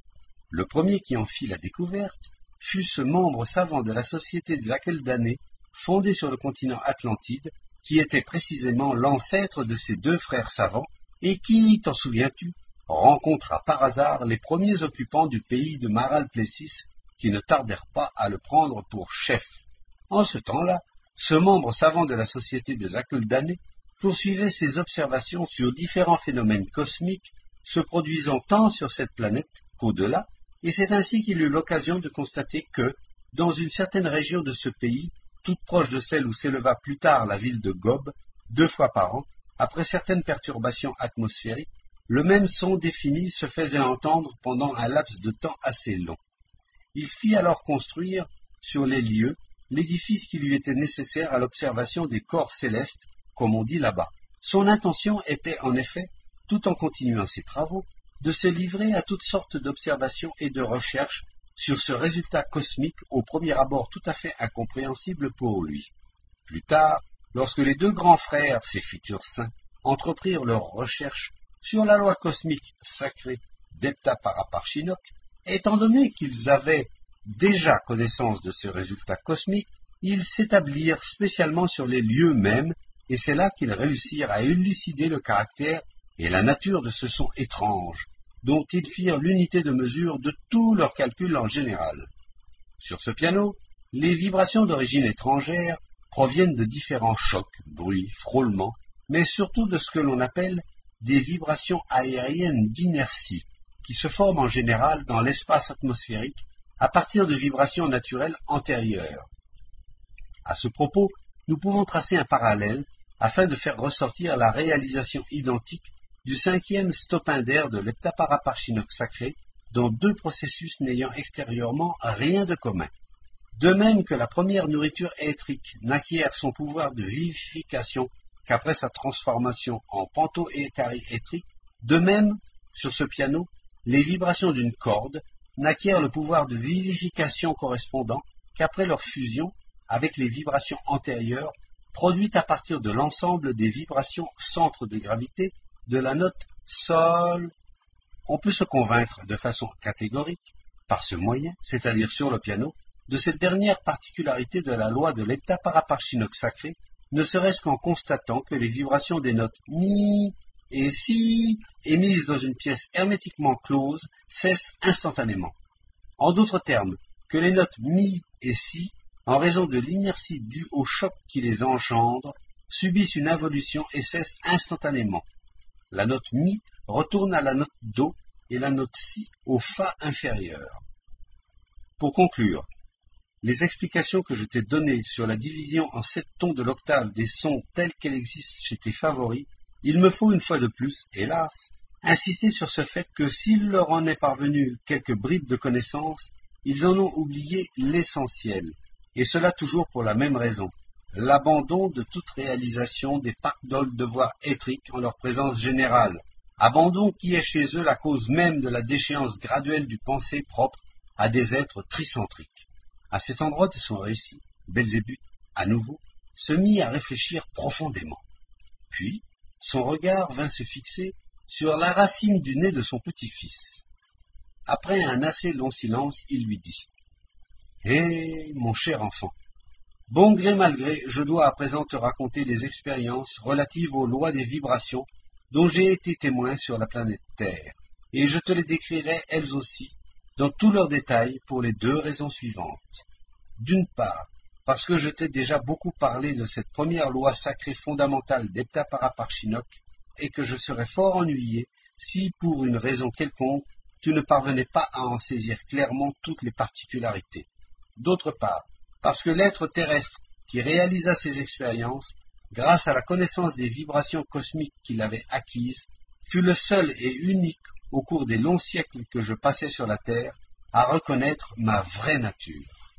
Le premier qui en fit la découverte fut ce membre savant de la Société des Akeldanés, fondée sur le continent Atlantide, qui était précisément l'ancêtre de ces deux frères savants, et qui, t'en souviens-tu, rencontra par hasard les premiers occupants du pays de Maral-Plessis, qui ne tardèrent pas à le prendre pour chef. En ce temps-là, ce membre savant de la Société des Akeldanés poursuivait ses observations sur différents phénomènes cosmiques se produisant tant sur cette planète qu'au-delà, et c'est ainsi qu'il eut l'occasion de constater que, dans une certaine région de ce pays, toute proche de celle où s'éleva plus tard la ville de Gob, deux fois par an, après certaines perturbations atmosphériques, le même son défini se faisait entendre pendant un laps de temps assez long. Il fit alors construire, sur les lieux, l'édifice qui lui était nécessaire à l'observation des corps célestes, comme on dit là-bas. Son intention était en effet, tout en continuant ses travaux, de se livrer à toutes sortes d'observations et de recherches sur ce résultat cosmique au premier abord tout à fait incompréhensible pour lui. Plus tard, lorsque les deux grands frères, ses futurs saints, entreprirent leurs recherches sur la loi cosmique sacrée d'Heptaparaparchinoque, étant donné qu'ils avaient déjà connaissance de ce résultat cosmique, ils s'établirent spécialement sur les lieux mêmes, et c'est là qu'ils réussirent à élucider le caractère et la nature de ce son étrange, dont ils firent l'unité de mesure de tous leurs calculs en général. Sur ce piano, les vibrations d'origine étrangère proviennent de différents chocs, bruits, frôlements, mais surtout de ce que l'on appelle des vibrations aériennes d'inertie, qui se forment en général dans l'espace atmosphérique à partir de vibrations naturelles antérieures. À ce propos, nous pouvons tracer un parallèle afin de faire ressortir la réalisation identique du cinquième stopinder de l'heptaparaparchinoque sacré dans deux processus n'ayant extérieurement rien de commun. De même que la première nourriture éthrique n'acquiert son pouvoir de vivification qu'après sa transformation en pantoétharie éthrique, de même, sur ce piano, les vibrations d'une corde n'acquièrent le pouvoir de vivification correspondant qu'après leur fusion avec les vibrations antérieures produites à partir de l'ensemble des vibrations centres de gravité de la note Sol. On peut se convaincre de façon catégorique, par ce moyen, c'est-à-dire sur le piano, de cette dernière particularité de la loi de l'heptaparaparchinoque sacré, ne serait-ce qu'en constatant que les vibrations des notes Mi et Si, émises dans une pièce hermétiquement close, cessent instantanément. En d'autres termes, que les notes Mi et Si, en raison de l'inertie due au choc qui les engendre, subissent une involution et cessent instantanément. La note Mi retourne à la note Do et la note Si au Fa inférieur. Pour conclure, les explications que je t'ai données sur la division en sept tons de l'octave des sons telle qu'elle existe chez tes favoris, il me faut une fois de plus, hélas, insister sur ce fait que s'il leur en est parvenu quelques bribes de connaissances, ils en ont oublié l'essentiel, et cela toujours pour la même raison, l'abandon de toute réalisation des pactoles de voix étriques en leur présence générale, abandon qui est chez eux la cause même de la déchéance graduelle du pensée propre à des êtres tricentriques. À cet endroit de son récit, Belzébuth, à nouveau, se mit à réfléchir profondément. Puis, son regard vint se fixer sur la racine du nez de son petit-fils. Après un assez long silence, il lui dit « Hé, mon cher enfant, bon gré mal gré, je dois à présent te raconter des expériences relatives aux lois des vibrations dont j'ai été témoin sur la planète Terre, et je te les décrirai elles aussi, dans tous leurs détails, pour les deux raisons suivantes. D'une part, parce que je t'ai déjà beaucoup parlé de cette première loi sacrée fondamentale d'Heptaparaparchinok, et que je serais fort ennuyé si, pour une raison quelconque, tu ne parvenais pas à en saisir clairement toutes les particularités. D'autre part, parce que l'être terrestre qui réalisa ces expériences, grâce à la connaissance des vibrations cosmiques qu'il avait acquises, fut le seul et unique, au cours des longs siècles que je passais sur la Terre, à reconnaître ma vraie nature.